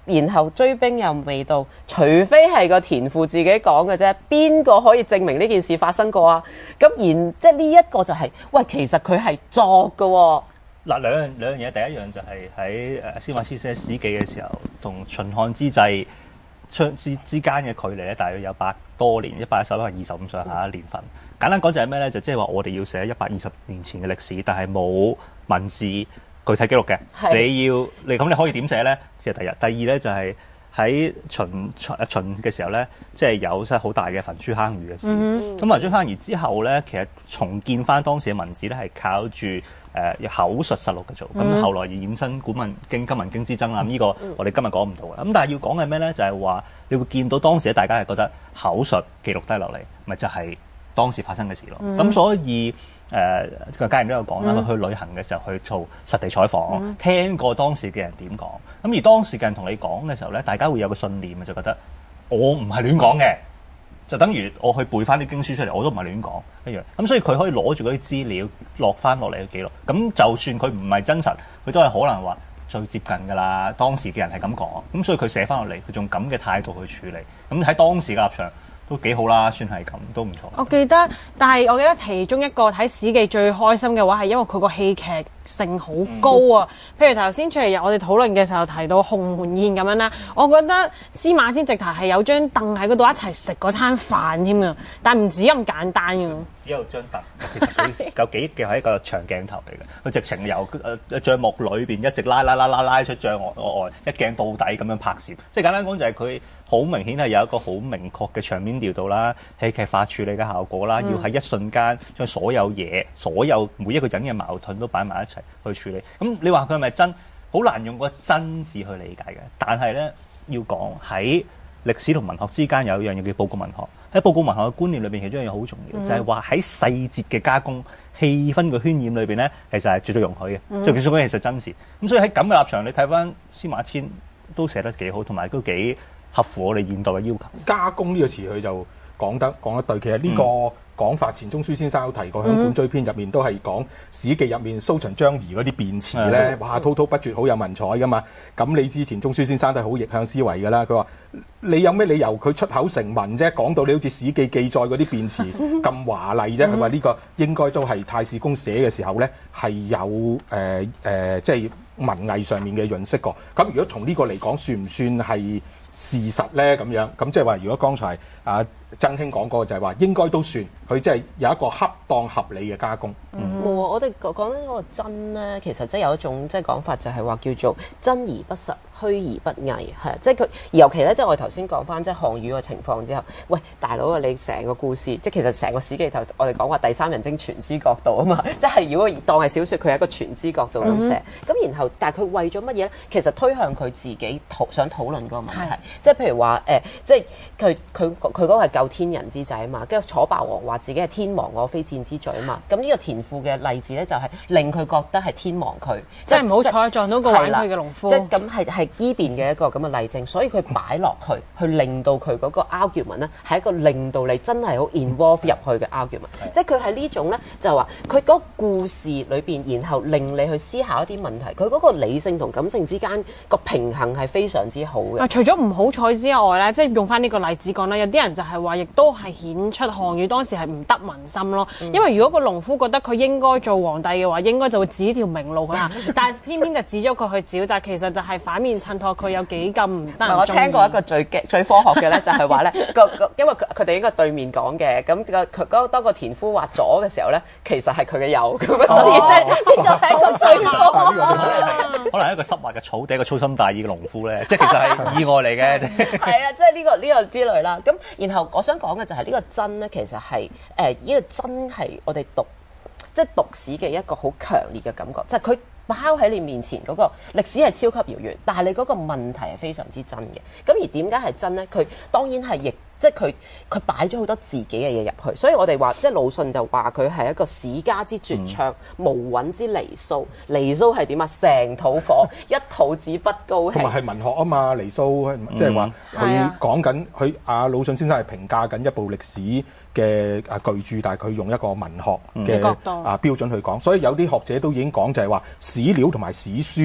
然後追兵又未到，除非係個田父自己講嘅啫，邊個可以證明呢件事發生過啊？咁然即係呢一個就係、是，喂，其實佢係作嘅喎、哦。 嗱，兩樣兩樣嘢，第一樣就係喺誒司馬遷寫《史記》嘅時候，同秦漢之際之之間嘅距離咧，大約有百多年，一百一十、一百二十五上下一年份。簡單講就係咩咧？就即係話我哋要寫一百二十年前嘅歷史，但係冇文字具體記錄嘅。你要你咁你可以點寫咧？其實第一，第二咧就係、是。喺秦秦秦嘅時候咧，即係有真係好大嘅焚書坑儒嘅事。咁、嗯、焚書坑儒之後咧，其實重建翻當時嘅文字咧，係靠住誒、呃、口述實錄嘅做。咁、嗯、後來而衍生古文經、今文經之爭啦。咁呢個我哋今日講唔到嘅。咁但係要講嘅咩咧？就係、是、話你會見到當時咧，大家係覺得口述記錄低落嚟，咪就係、是、當時發生嘅事咯。咁、嗯、所以誒個家人都有講啦，佢、嗯、去旅行嘅時候去做實地採訪，嗯、聽過當時嘅人點講。咁而當時嘅人同你講嘅時候咧，大家會有個信念，就覺得我唔係亂講嘅，就等於我去背翻啲經書出嚟，我都唔係亂講一樣。咁所以佢可以攞住嗰啲資料落翻落嚟嘅記錄。咁就算佢唔係真實，佢都係可能話最接近㗎啦。當時嘅人係咁講，咁所以佢寫翻落嚟，佢用咁嘅態度去處理。咁喺當時嘅立場都幾好啦，算係咁都唔錯。 我記得，但係我記得其中一個睇《史記》最開心嘅話係因為佢個戲劇性好高啊！嗯、譬如頭先出嚟我哋討論嘅時候提到鴻門宴咁樣啦，我覺得司馬遷直頭係有張凳喺嗰度一齊食嗰餐飯添㗎，但唔止咁簡單㗎。 只有張凳，其實佢有幾嘅係一個長鏡頭嚟嘅，佢直情由誒帳幕裏邊一直拉拉拉拉拉出帳外外，一鏡到底咁樣拍攝。即係簡單講就係佢好明顯係有一個好明確嘅場面調度啦、戲劇化處理嘅效果啦，嗯、要喺一瞬間將所有嘢、所有每一個人嘅矛盾都擺埋一齊去處理。咁你話佢係咪真？好難用個真字去理解嘅。但係咧，要講喺歷史同文學之間有一樣嘢叫報告文學。喺報告文學嘅觀念裏邊，其中一樣好重要，嗯、就係話喺細節嘅加工、氣氛嘅渲染裏邊咧，其實係絕對容許嘅。嗯、就其實嗰其實真事。咁所以喺咁嘅立場，你睇翻司馬遷都寫得幾好，同埋都幾合乎我哋現代嘅要求。 加工呢個詞佢就講得講得對。其實呢個講法，錢鍾書先生有提過，喺《本追篇》入面都係講《史記》入面蘇秦張儀嗰啲辯詞咧，嗯、哇滔滔不絕，好有文采噶嘛。咁你知錢鍾書先生都係好逆向思維噶啦。佢話：你有咩理由佢出口成文啫？講到你好似《史記》記載嗰啲辯詞咁華麗啫？佢話呢個應該都係太史公寫嘅時候咧，係有誒誒、呃呃，即係文藝上面嘅潤色過。咁如果從呢個嚟講，算唔算係事實咧？咁樣咁即係話，如果剛才啊曾兄講過就係話，應該都算，佢即係有一個恰當合理嘅加工。冇啊、 嗯！我哋講講緊嗰個真咧，其實即係有一種即係講法，就係話叫做真而不實，虛而不偽，係啊！即係佢尤其咧，即係我哋頭先講翻即係項羽嘅情況之後，喂大佬啊，你成個故事，即係其實成個史記頭，我哋講話第三人稱全知角度啊嘛，即係如果當係小説，佢係一個全知角度咁寫，咁、嗯、然後但係佢為咗乜嘢咧？其實推向佢自己討想討論嗰個問題，是即係譬如話誒、呃，即係佢佢佢嗰個係救天人之際啊嘛，跟住楚霸王話自己係天亡我非戰之罪啊嘛，咁呢個田父嘅例子咧就係令佢覺得係天亡佢，即係唔好彩撞到個玩佢嘅農夫，即係咁係係依邊嘅一個咁嘅例證，所以佢擺落去，去令到佢嗰個 argument 咧係一個令到你真係好 involve 入去嘅 argument，的即係佢係呢種咧就係話佢嗰個故事裏邊，然後令你去思考一啲問題，佢嗰個理性同感性之間個平衡係非常之好嘅。啊，除咗唔好彩之外咧，即係用翻呢個例子講啦，有啲人就係話，亦都係顯出項羽當時係唔得民心咯。嗯、因為如果個農夫覺得佢應該做皇帝嘅話，應該就會指條明路佢行，但係偏偏就指咗佢去沼澤，其實就係反面襯托佢有幾咁唔得人中意。我聽過一個最最科學嘅咧，就係話咧個個，因為佢佢哋應該對面講嘅，咁個佢嗰當個田夫話左嘅時候咧，其實係佢嘅右，咁、哦、所以即係呢個係一個最科學。 可能一個濕滑嘅草地，一個粗心大意嘅農夫咧，即係其實係意外嚟嘅。 係啊，即係呢個呢、這個之類啦。咁然後我想講嘅就係呢個真咧，其實係誒呢個真係我哋讀即係讀史嘅一個好強烈嘅感覺，即係佢拋喺你面前嗰個歷史係超級遙遠，但係你嗰個問題係非常之真嘅。咁而點解係真咧？佢當然係亦即係佢佢擺咗好多自己嘅嘢入去，所以我哋話即係魯迅就話佢係一個史家之絕唱，嗯、無韻之離騷。離騷係點啊？成肚火，一肚子不高興。同埋係文學啊嘛，離騷即係話佢講緊佢阿魯迅先生係評價緊一部歷史嘅啊巨著，但係佢用一個文學嘅、嗯、啊標準去講，所以有啲學者都已經講就係話史料同埋史書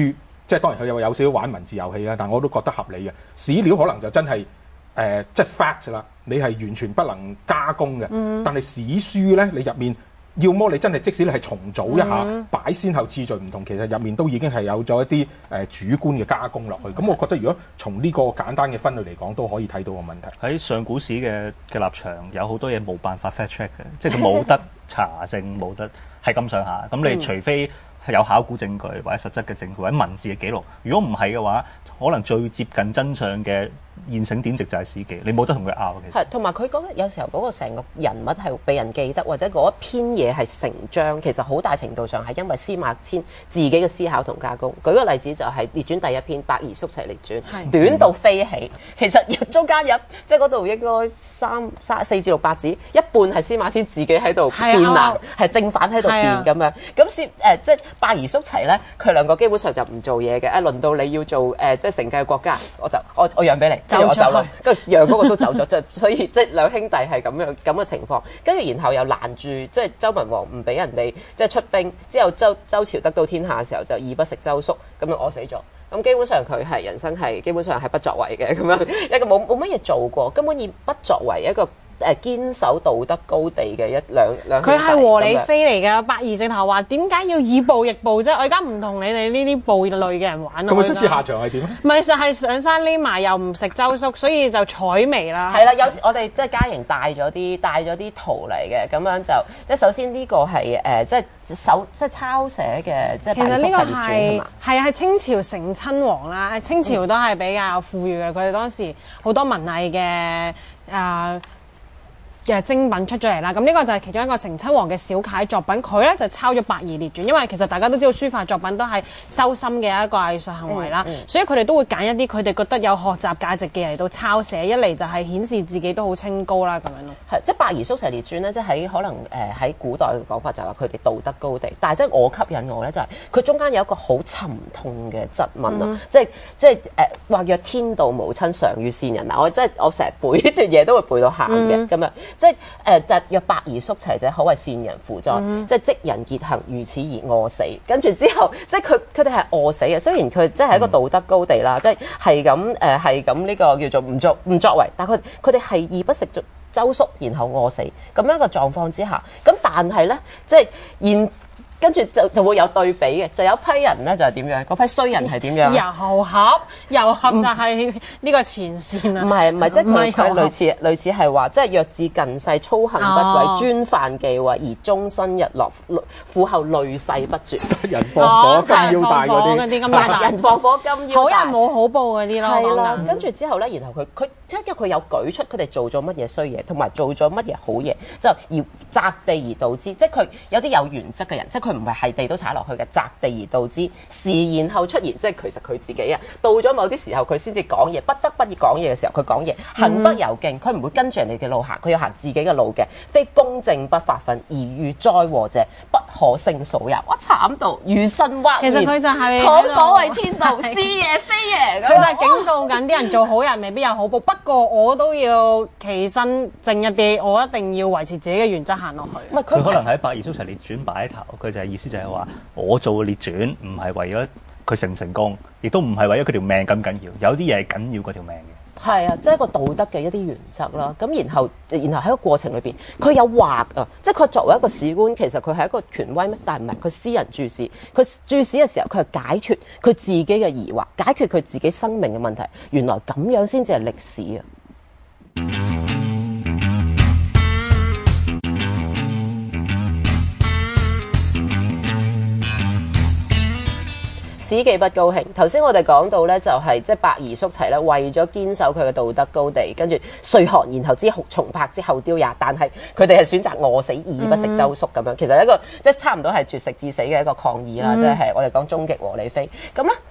即係當然佢有有少少玩文字遊戲啦，但我都覺得合理嘅。史料可能就真係誒、呃、即係 fact 啦，你係完全不能加工嘅。嗯、但係史書咧，你入面要麼你真係即使你係重組一下，嗯、擺先後次序唔同，其實入面都已經係有咗一啲誒、呃、主觀嘅加工落去。咁、嗯、我覺得如果從呢個簡單嘅分類嚟講，都可以睇到個問題。 喺上古史嘅嘅立場，有好多嘢冇辦法 fact check 嘅，即係佢冇得查證，冇得係咁上下。咁你除非有考古證據或者實質嘅證據或者文字嘅記錄，如果唔係嘅話，可能最接近真相嘅現成典籍就係史記，你冇得同佢拗嘅。 係，同埋佢覺得有時候嗰個成個人物係被人記得，或者嗰一篇嘢係成章，其實好大程度上係因為司馬遷自己嘅思考同加工。舉個例子就係《列傳》第一篇《伯夷叔齊列傳》，短到飛起，其實中間有即係嗰度應該三三四至六百字，一半係司馬遷自己喺度變難，係正反喺度變咁樣。咁先誒，即係伯夷叔齊咧，佢兩個基本上就唔做嘢嘅。一輪到你要做誒、呃，即係承繼國家，我就我我讓俾你。跟住我走咯，跟住讓嗰個都走咗，即係所以即係兩兄弟係咁樣咁嘅情況。跟住然後又攔住，即係周文王唔俾人哋即係出兵。之後周周朝得到天下嘅時候，就義不食周粟，咁樣餓死咗。咁基本上佢係人生係基本上係不作為嘅咁樣，一個冇冇乜嘢做過，根本以不作為一個。誒堅守道德高地嘅一兩兩， 佢係和理非嚟㗎。伯夷直頭話：點解要以暴易暴啫？我而家唔同你哋呢啲暴類嘅人玩。 咁佢出之下場係點咧？ 咪就係上山匿埋又唔食周粟，所以就採薇啦。 係啦，有我哋即係嘉瑩帶咗啲帶咗啲圖嚟嘅，咁樣就即係首先呢個係誒即係手即係抄寫嘅，即係伯夷叔齊列傳係嘛？ 係啊，係清朝成親王啦，清朝都係比較富裕嘅，佢哋當時好多文藝嘅啊。呃嘅精品出咗嚟啦，咁呢個就係其中一個成親王嘅小楷作品，佢咧就抄咗《伯夷列傳》，因為其實大家都知道書法作品都係修心嘅一個藝術行為啦，嗯嗯、所以佢哋都會揀一啲佢哋覺得有學習價值嘅嚟到抄寫，一嚟就係顯示自己都好清高啦咁樣咯。 係，即係《伯夷叔齊列傳》咧，即係喺可能誒喺、呃、古代嘅講法就係話佢哋道德高地，但係即係我吸引我咧就係、是、佢中間有一個好沉痛嘅質問啊、嗯，即係即係誒話若天道無親，常與善人嗱，我即係我成日背呢段嘢都會背到喊嘅咁樣。即係誒、呃，就若伯夷叔齊者，可謂善人乎哉？嗯、即係職人傑行，如此而餓死。跟住之後，即係佢佢哋係餓死嘅。雖然佢即係一個道德高地啦，嗯、即係係咁誒，係咁呢個叫做唔作唔作為，但係佢佢哋係義不食周粟，然後餓死咁樣嘅狀況之下。咁但係咧，即係現。跟住就就會有對比嘅，就有一批人咧就係點樣？嗰批衰人係點樣？ 遊俠，遊俠就係呢個前線啊！ 唔係唔係，即係佢佢類似類似係話，即係若至近世操行不軌，專犯忌諱，而終身日落，苦後累世不絕。殺人放火金腰帶嗰啲，殺人放火金腰帶， 好人冇好報嗰啲咯。 係啦，跟住之後咧，然後佢佢即係因為佢有舉出佢哋做咗乜嘢衰嘢，同埋做咗乜嘢好嘢，就而擲地而導之，即係佢有啲有原則嘅人，即係佢。唔係係地都踩落去嘅，擲地而導之，事然後出現，即係其實佢自己啊，到咗某啲時候佢先至講嘢，不得不要講嘢嘅時候佢講嘢，行不由徑，佢唔會跟住人哋嘅路行，佢要行自己嘅路嘅，非公正不發憤而遇災禍者，不可勝數也。哇，慘到如神或其實佢就係講所謂天道是也非也， 佢就係警告緊啲人做好人未必有好報，不過我都要企身正一啲，我一定要維持自己嘅原則行落去。 佢可能喺《伯夷叔齊列傳》擺頭，佢就係意思就係話，我做嘅列傳唔係為咗佢成唔成功，亦都唔係為咗佢條命咁緊要，有啲嘢係緊要過條命嘅。 係啊，即係一個道德嘅一啲原則啦。咁然後，然後喺個過程裏邊，佢有畫啊，即係佢作為一個史官，其實佢係一個權威咩？但係唔係，佢私人注史，佢注史嘅時候，佢係解決佢自己嘅疑惑，解決佢自己生命嘅問題。原來咁樣先至係歷史啊！史記不高興。頭先我哋講到咧，就係即係伯夷叔齊咧，為咗堅守佢嘅道德高地，跟住歲寒，然後之重拍之後丟也。但係佢哋係選擇餓死，義不食周粟咁樣。其實一個即係差唔多係絕食致死嘅一個抗議啦，即係、嗯、我哋講終極和理非。咁咧，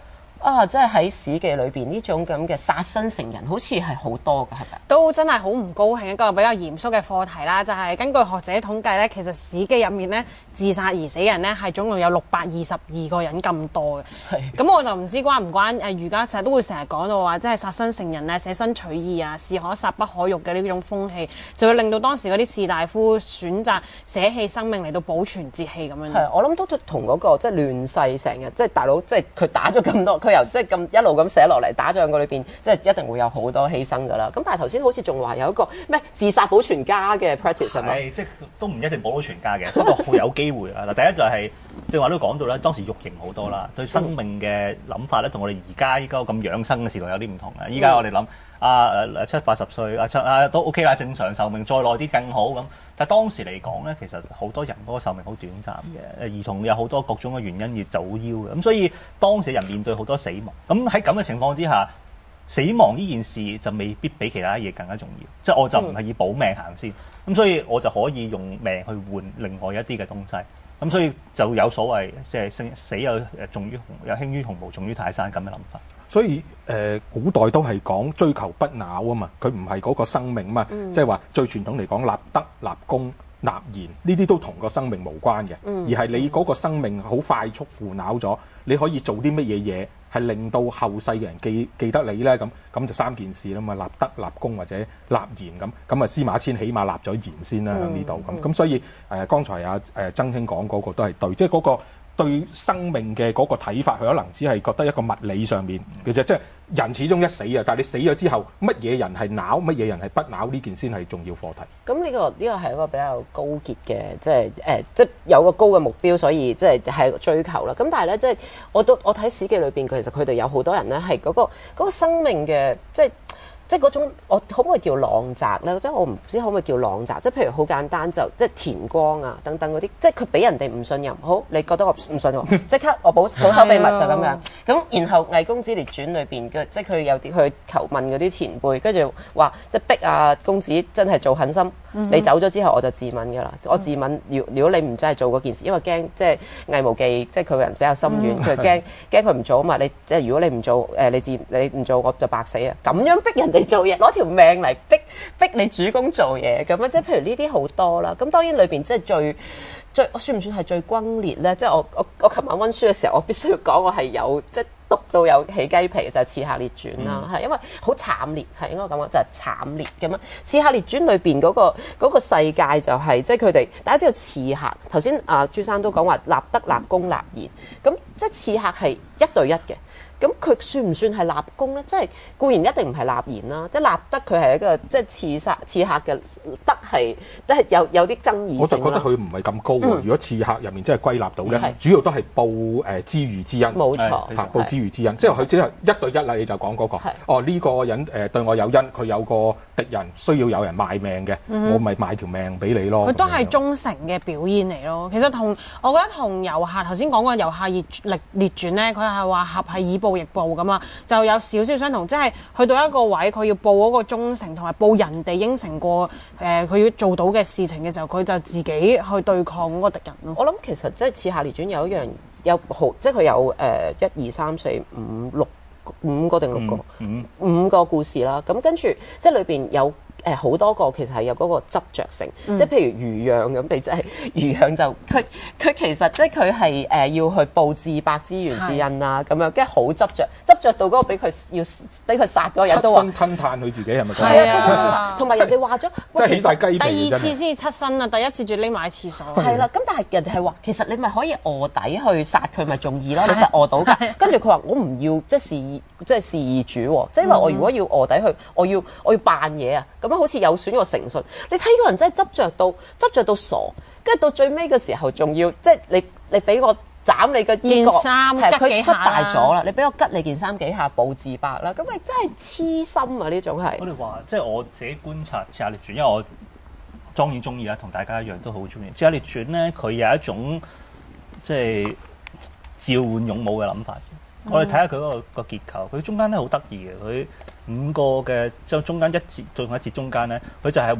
啊，即係喺《史記》裏邊呢種咁嘅殺身成仁，好似係好多㗎，係咪？ 都真係好唔高興，一個比較嚴肅嘅課題啦。就係、是、根據學者統計咧，其實《史記》入面咧自殺而死人咧係總共有六百二十二個人咁多嘅。係。咁我就唔知關唔關誒儒家成日都會成日講到話，即係殺身成仁啊、捨身取義啊、士可殺不可辱嘅呢種風氣，就會令到當時嗰啲士大夫選擇捨棄生命嚟到保存節氣咁樣。 係，我諗都同嗰、那個即係亂世成日，即係大佬，即係佢打咗咁多，佢由即係咁一路咁寫落嚟，打仗嗰裏邊，即係一定會有好多犧牲㗎啦。咁但係頭先好似仲話有一個咩自殺保全家嘅 practice 係咪？ 係，即係都唔一定保到全家嘅，不過好有機會啊！嗱，第一就係正話都講到咧，當時肉刑好多啦，對生命嘅諗法咧，同我哋而家依家咁養生嘅時代有啲唔同嘅。依家我哋諗啊誒七八十歲啊七啊都 OK 啦，正常壽命再耐啲更好咁。但係當時嚟講咧，其實好多人嗰個壽命好短暫嘅，兒童有好多各種嘅原因而早夭嘅，咁所以當時人面對好多死亡。咁喺咁嘅情況之下，死亡呢件事就未必比其他嘢更加重要，即係我就唔係以保命行先，咁所以我就可以用命去換另外一啲嘅東西，咁所以就有所謂即係死死有誒重於雄，有輕於鴻毛，重於泰山咁嘅諗法。 所以誒、呃，古代都係講追求不朽啊嘛，佢唔係嗰個生命嘛，即係話最傳統嚟講，立德、立功、立言呢啲都同個生命無關嘅，嗯、而係你嗰個生命好快速腐朽咗，你可以做啲乜嘢嘢係令到後世嘅人記記得你咧？咁咁就三件事啦嘛，立德、立功或者立言咁。咁啊，司馬遷起碼立咗言先啦，喺呢度咁。咁所以誒、呃，剛才阿誒曾兄講嗰個都係對，即係嗰個對生命嘅嗰個睇法，佢可能只係覺得一個物理上面嘅啫，即係人始終一死啊！但係你死咗之後，乜嘢人係朽，乜嘢人係不朽呢件先係重要課題。 咁呢、呢個呢、呢個係一個比較高潔嘅，即係誒、呃，即係有個高嘅目標，所以即係係追求啦。咁但係咧，即係我都我睇《史記》裏邊，其實佢哋有好多人咧係嗰個嗰個生命嘅，即係。即係嗰種，我可唔可以叫浪擲咧？即係我唔知可唔可以叫浪擲。即係譬如好簡單，就即係田光啊等等嗰啲，即係佢俾人哋唔信任。好，你覺得我唔信我，即刻我保保守秘密就咁樣。咁然後《魏公子列傳》裏邊嘅，即係佢有啲去求問嗰啲前輩，跟住話即係逼啊公子真係做狠心。嗯、你走咗之後我就自刎㗎啦。我自刎，如如果你唔真係做嗰件事，因為驚即係魏無忌，即係佢個人比較心軟，佢驚驚佢唔做啊嘛。你即係如果你唔做，誒你自你唔做我就白死啊！咁樣逼人哋做嘢，攞條命嚟逼逼你主公做嘢咁樣，即係譬如呢啲好多啦。咁當然裏邊即係最最算唔算係最轟烈咧？即係我我我琴晚溫書嘅時候，我必須要講我係有即係讀到有起雞皮，就係、是《刺客列傳》啦，係、嗯、因為好慘烈，係應該咁講，就係、是、慘烈咁樣。《刺客列傳》裏邊嗰個嗰個世界就係、是、即係佢哋大家知道刺客，頭先啊朱生都講話立德、立功、立言，咁即係刺客係一對一嘅。咁佢算唔算係立功咧？即係固然一定唔係立言啦，即係立德佢係一個即係刺殺刺客嘅德係都係有有啲爭議性。 我就覺得佢唔係咁高喎。嗯、如果刺客入面真係歸納到咧，是主要都係報誒知遇之恩。冇錯，嚇報知遇之恩，即係佢只係一對一啦。你就講嗰、那個，是哦呢、這個人誒、呃、對我有恩，佢有個敵人需要有人賣命嘅，嗯、我咪賣條命俾你咯。佢都係忠誠嘅表現嚟咯。其實同我覺得同遊客頭先講過遊客列列列傳咧，佢係話合係以報亦報咁啊，就有少少相同，即係去到一個位，佢要報嗰個忠誠，同埋報人哋應承過誒佢要做到嘅事情嘅時候，佢就自己去對抗嗰個敵人咯。 我諗其實即係《刺客列傳》有一樣有好，即係佢有誒一二三四五六五個定六個、嗯嗯、五個故事啦。咁跟住即係裏邊有。誒好多個其實係有嗰個執著性，嗯、即係譬如余讓咁，你即係余讓就佢佢其實即係佢係誒要去報自白之源之恩啊咁樣，跟住好執着，執着到嗰個俾佢要俾佢殺嗰個人都話七身吞炭佢自己係咪？ 係啊，同埋人哋話咗， 即係起晒雞皮。 第二次先至七身啊，第一次仲匿埋喺廁所。 係啦，咁但係人哋係話，其實你咪可以臥底去殺佢，咪仲易咯？你實臥到㗎。跟住佢話：我唔要即係示意，即係示意主喎。即係因為我如果要臥底去，我要我要扮嘢啊，咁樣好似有損個誠信。你睇個人真係執着到執着到傻，跟住到最尾嘅時候仲要即係你你俾我斬你個衣角，係佢失敗咗啦。你俾我吉你件衫幾下報自白啦，咁咪真係痴心啊！呢種係我哋話即係我自己觀察《刺客列傳》，因為我當然中意啦，同大家一樣都好中意《刺客列傳》咧，佢有一種即係召喚勇武嘅諗法。嗯、我哋睇下佢嗰個個結構，佢中間咧好得意嘅，佢五個嘅即係中間一節，仲有一節中間咧，佢就係話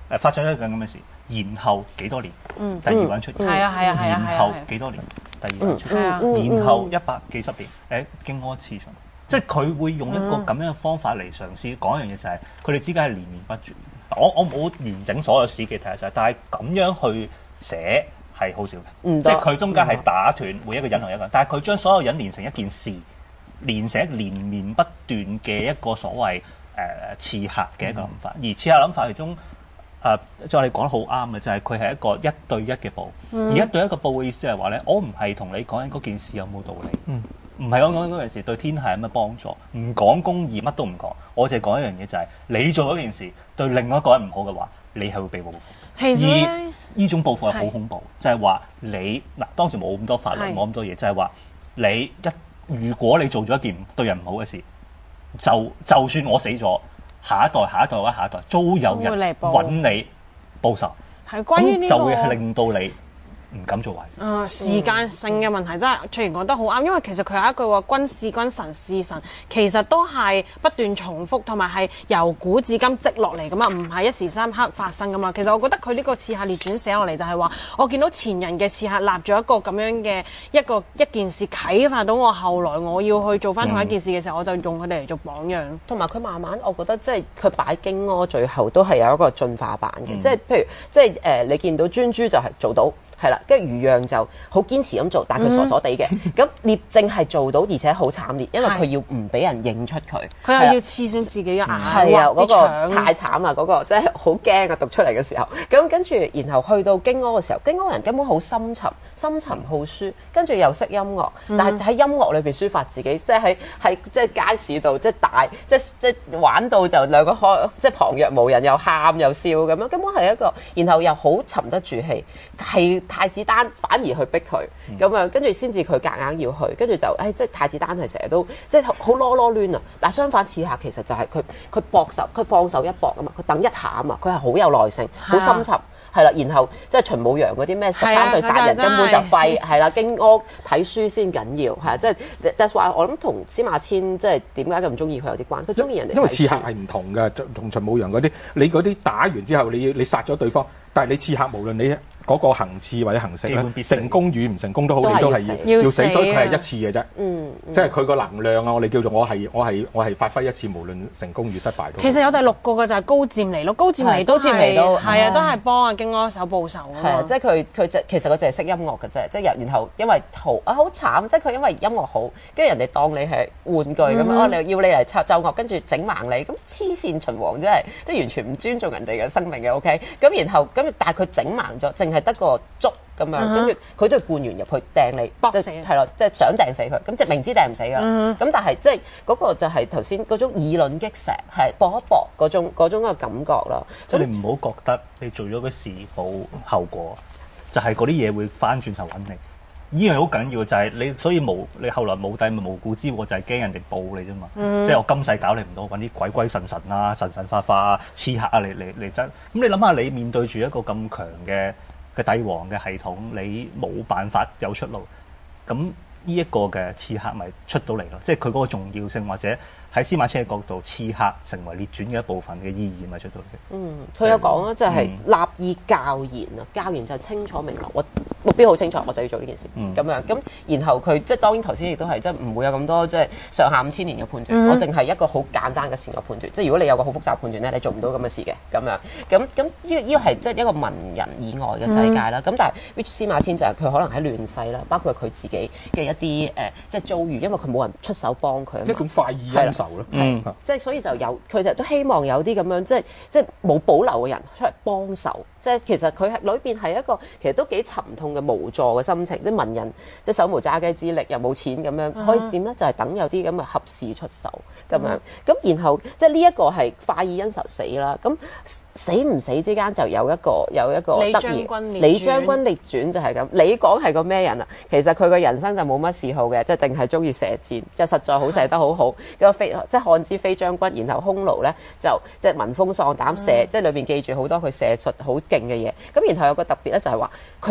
誒發生咗一件咁嘅事，然後幾多年， 嗯第二個人出現， 係啊係啊係啊係啊然後幾多年，第二個人出現， 係啊然後一百幾十年，誒經安次循，即係佢會用一個咁樣嘅方法嚟嘗試講一樣嘢，就係佢哋之間係連綿不絕。我我冇完整所有史記睇晒，但係咁樣去寫係好少嘅，即係佢中間係打斷每一個人同一個人，但係佢將所有人連成一件事，連成一連綿不斷嘅一個所謂誒、呃、刺客嘅一個諗法，而刺客諗法其中。誒，即係我哋講得好啱嘅，就係佢係一個一對一嘅報，嗯、而一對一嘅報嘅意思係話咧，我唔係同你講緊嗰件事有冇道理，唔係講緊嗰件事對天下有咩幫助，唔講公義，乜都唔講，我淨係講一樣嘢，就係你做嗰件事對另外一個人唔好嘅話，你係會被報復。 其實而呢種報復係好恐怖，就係話你嗱當時冇咁多法律，冇咁多嘢，就係話你一如果你做咗一件對人唔好嘅事，就就算我死咗。下一代、下一代或者下一代，都有人揾你報仇， 係關於呢、這個就會係令到你唔敢做壞事。 嗯，時間性嘅問題真係翠蓮講得好啱，因為其實佢有一句話：君是君，神是神，其實都係不斷重複，同埋係由古至今積落嚟噶嘛，唔係一時三刻發生噶嘛。其實我覺得佢呢個刺客列傳寫落嚟就係話，我見到前人嘅刺客立咗一個咁樣嘅一個一件事啟發到我，後來我要去做翻同一件事嘅時候，嗯、我就用佢哋嚟做榜樣。 同埋佢慢慢，我覺得即係佢擺荊軻最後都係有一個進化版嘅，即係、嗯、譬如即係誒，你見到專諸就係做到。係啦，跟住余讓就好堅持咁做，但係佢傻傻地嘅。咁聶政係做到，而且好慘烈，因為佢要唔俾人認出佢， 佢又要刺傷自己嘅眼， 係啊，嗰個太慘啦，嗰個真係好驚啊！讀出嚟嘅時候，咁跟住然後去到荊軻嘅時候，荊軻人根本好深沉、深沉好書，跟住又識音樂，但係喺音樂裏邊抒發自己，即係喺喺即係街市度，即係大，即係即係玩到就兩個開，即係旁若無人，又喊又笑咁樣，根本係一個，然後又好沉得住氣，係。太子丹反而去逼佢咁樣，跟住先至佢夾硬要去，跟住就誒、哎，即係太子丹係成日都即係好囉囉攣啊！但係相反刺客其實就係佢佢搏手，佢放手一搏啊嘛，佢等一下啊嘛，佢係好有耐性，好深沉係啦。然後即係秦舞陽嗰啲咩十三歲殺人根本就廢係啦，荊軻睇書先緊要係啊！即係 that's why 我諗同司馬遷即係點解咁中意佢有啲關，佢中意人哋。因為刺客係唔同嘅，同秦舞陽嗰啲，你嗰啲打完之後，你要你殺咗對方，但係你刺客無論你。嗰個行刺或者行食咧，成功與唔成功都好，你都係要要死，所以佢係一次嘅啫。嗯，即係佢個能量啊，我哋叫做我係我係我係發揮一次，無論成功與失敗都。 其實有第六個嘅就係高漸離咯，高漸離都係係啊，都係幫阿荊軻手報仇啊嘛。 係啊，即係佢佢就其實佢淨係識音樂嘅啫，即係然後因為好啊好慘，即係佢因為音樂好，跟住人哋當你係玩具咁樣，哦你要你嚟奏奏樂，跟住整盲你，咁黐線秦王真係都完全唔尊重人哋嘅生命嘅 OK。咁然後咁但係佢整盲咗，淨係得個捉。咁樣，跟住佢都係灌完入去掟你， 搏死， 係咯，即係想掟死佢，咁即係明知掟唔死㗎。咁、嗯、但係即係嗰個就係頭先嗰種以卵擊石，係搏一搏嗰種嗰種嘅感覺咯。 即係你唔好覺得你做咗個事冇後果，就係嗰啲嘢會翻轉頭揾你。呢樣好緊要就係你，所以無你後來武帝咪無故之禍，就係驚人哋報你啫嘛。嗯、即係我今世搞你唔到，揾啲鬼鬼神神啊、神神化化啊、刺客啊嚟嚟嚟爭。咁你諗下，你面對住一個咁強嘅嘅帝王嘅系統，你冇辦法有出路，咁呢一個嘅刺客咪出到嚟咯，即係佢嗰個重要性，或者喺司馬遷嘅角度，刺客成為列傳嘅一部分嘅意義咪出到嚟。 嗯，佢有講啦，就係立意教言啊，教言就清楚明確，我目標好清楚，我就要做呢件事，咁、嗯、樣咁，然後佢即係當然頭先亦都係即係唔會有咁多即係上下五千年嘅判斷，嗯、我淨係一個好簡單嘅善惡判斷，即係如果你有個好複雜判斷咧，你做唔到咁嘅事嘅，咁樣咁咁呢個呢個係即係一個文人以外嘅世界啦。咁、嗯、但係 which 司馬遷就係佢可能喺亂世啦，包括佢自己嘅一啲誒、呃、即係遭遇，因為佢冇人出手幫佢， 一種快意恩仇咯。 嗯，即係所以就有佢哋都希望有啲咁樣即係即係冇保留嘅人出嚟幫手，即係其實佢係裏邊係一個其實都幾沉痛嘅無助嘅心情，即係文人即係手無揸雞之力又冇錢咁樣，可以點咧？就係、是、等有啲咁嘅合士出手咁樣，咁、嗯、然後即係呢一個係快意恩仇死啦，咁死唔死之間就有一個有一個得意李將軍列傳就係咁，你講係個咩人啊？其實佢個人生就冇乜嗜好嘅，即係淨係中意射箭，就實在好射得好好，個飛即係漢之飛將軍，然後匈奴咧就即係聞風喪膽射，嗯、即係裏邊記住好多佢射術好勁嘅嘢。咁然後有個特別咧就係話佢係唔知點解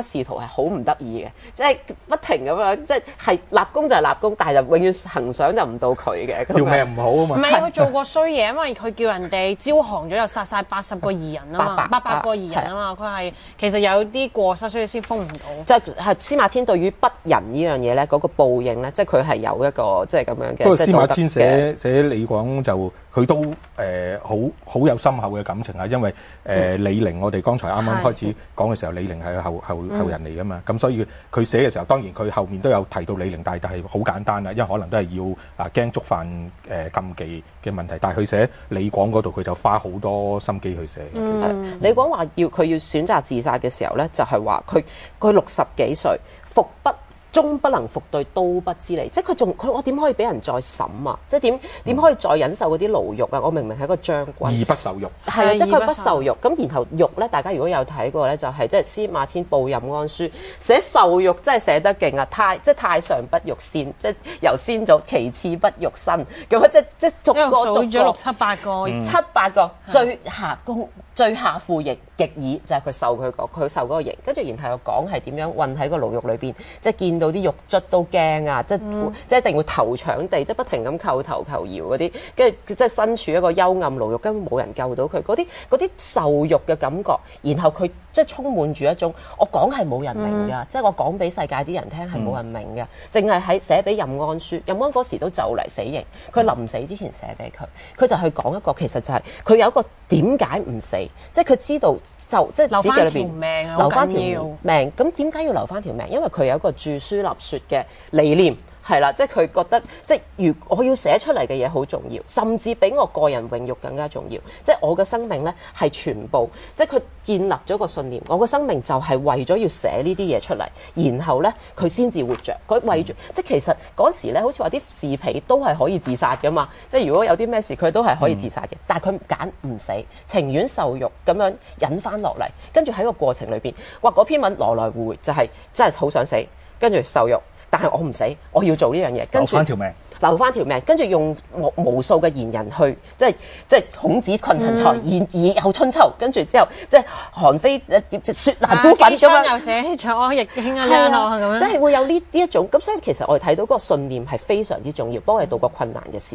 仕途係好唔得意嘅，即係不停咁樣，即係係立功就係立功，但係就永遠行想就唔到佢嘅。 條命唔好啊唔嘛。 係佢做過衰嘢，因為佢叫人哋招降咗，又殺晒八十個義人啊嘛， 八百八百個義人啊嘛，佢係其實有啲過失，所以先封唔到。 即係係司馬遷對於不仁呢樣嘢咧，嗰、那個報應咧，即係佢係有一個即係咁樣嘅。 不過司馬遷即係道德嘅寫寫李廣就佢都誒、呃、好好有深厚嘅感情啊，因為誒、呃嗯、 李陵我哋剛才啱啱開始講嘅時候，李陵係後後後人嚟噶嘛，咁所以佢寫嘅時候，當然佢後面都有提到李陵，但係係好簡單啦，因為可能都係要啊驚觸犯誒、呃、禁忌嘅問題，但係佢寫李廣嗰度佢就花好多心機去寫。 嗯嗯、李廣話要佢要選擇自殺嘅時候咧，就係話佢佢六十幾歲，復不終不能復對刀筆之利，即係佢仲佢我點可以俾人再審啊？即係點點可以再忍受嗰啲牢獄啊？我明明係一個將軍， 義不受辱， 係啊，即係佢不義不受受辱。咁然後辱咧，大家如果有睇過咧，就係即係司馬遷報任安書寫受辱，真係寫得勁啊！太即係太上不辱先，即係由先祖其次不辱身咁啊！即即係逐因為數個逐個咗六七八個， 七八個最下公最下負刑極以就係、是、佢受佢個佢受嗰個刑，跟住然後又講係點樣韞喺個牢獄裏邊，即係見到啲獄卒都驚啊！即係、嗯、即係一定會頭搶地，即係不停咁叩頭求饒嗰啲，跟住即係身處一個幽暗牢獄，根本冇人救到佢，嗰啲嗰啲受辱嘅感覺，然後佢即係充滿住一種我講係冇人明㗎，嗯、即係我講俾世界啲人聽係冇人明嘅，淨係喺寫俾任安書，任安嗰時都就嚟死刑，佢臨死之前寫俾佢，佢就去講一個其實就係、是、佢有一個點解唔死。即係佢知道就即係留翻條裏邊命啊， 留翻條好緊要命。咁點解要留翻條命？因為佢有一個著書立說嘅理念，係啦，即係佢覺得即係如我要寫出嚟嘅嘢好重要，甚至比我個人榮譽更加重要。即係我嘅生命咧係全部，即係佢建立咗個信念，我嘅生命就係為咗要寫呢啲嘢出嚟，然後咧佢先至活着。佢為咗即係其實嗰時咧，好似話啲士皮都係可以自殺噶嘛。即係如果有啲咩事，佢都係可以自殺嘅。嗯、但係佢揀唔死，情願受辱咁樣忍翻落嚟，跟住喺個過程裏邊，哇！嗰篇文來來回回就係、是、真係好想死，跟住受辱。但係我唔死，我要做呢樣嘢，跟住留翻條命， 留翻條命，跟住用無無數嘅賢人去，即係即係孔子群陳才，以以後春秋，跟住之後即係韓非誒雪蘭孤粉咁樣， 又寫《長安易經》啊，呢落咁樣， 即係會有呢呢一種咁，所以其實我哋睇到嗰個信念係非常之重要，幫我哋渡過困難嘅時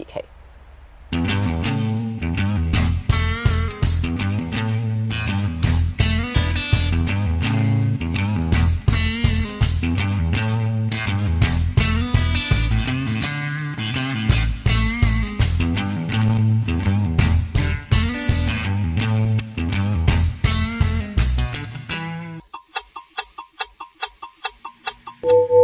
期。you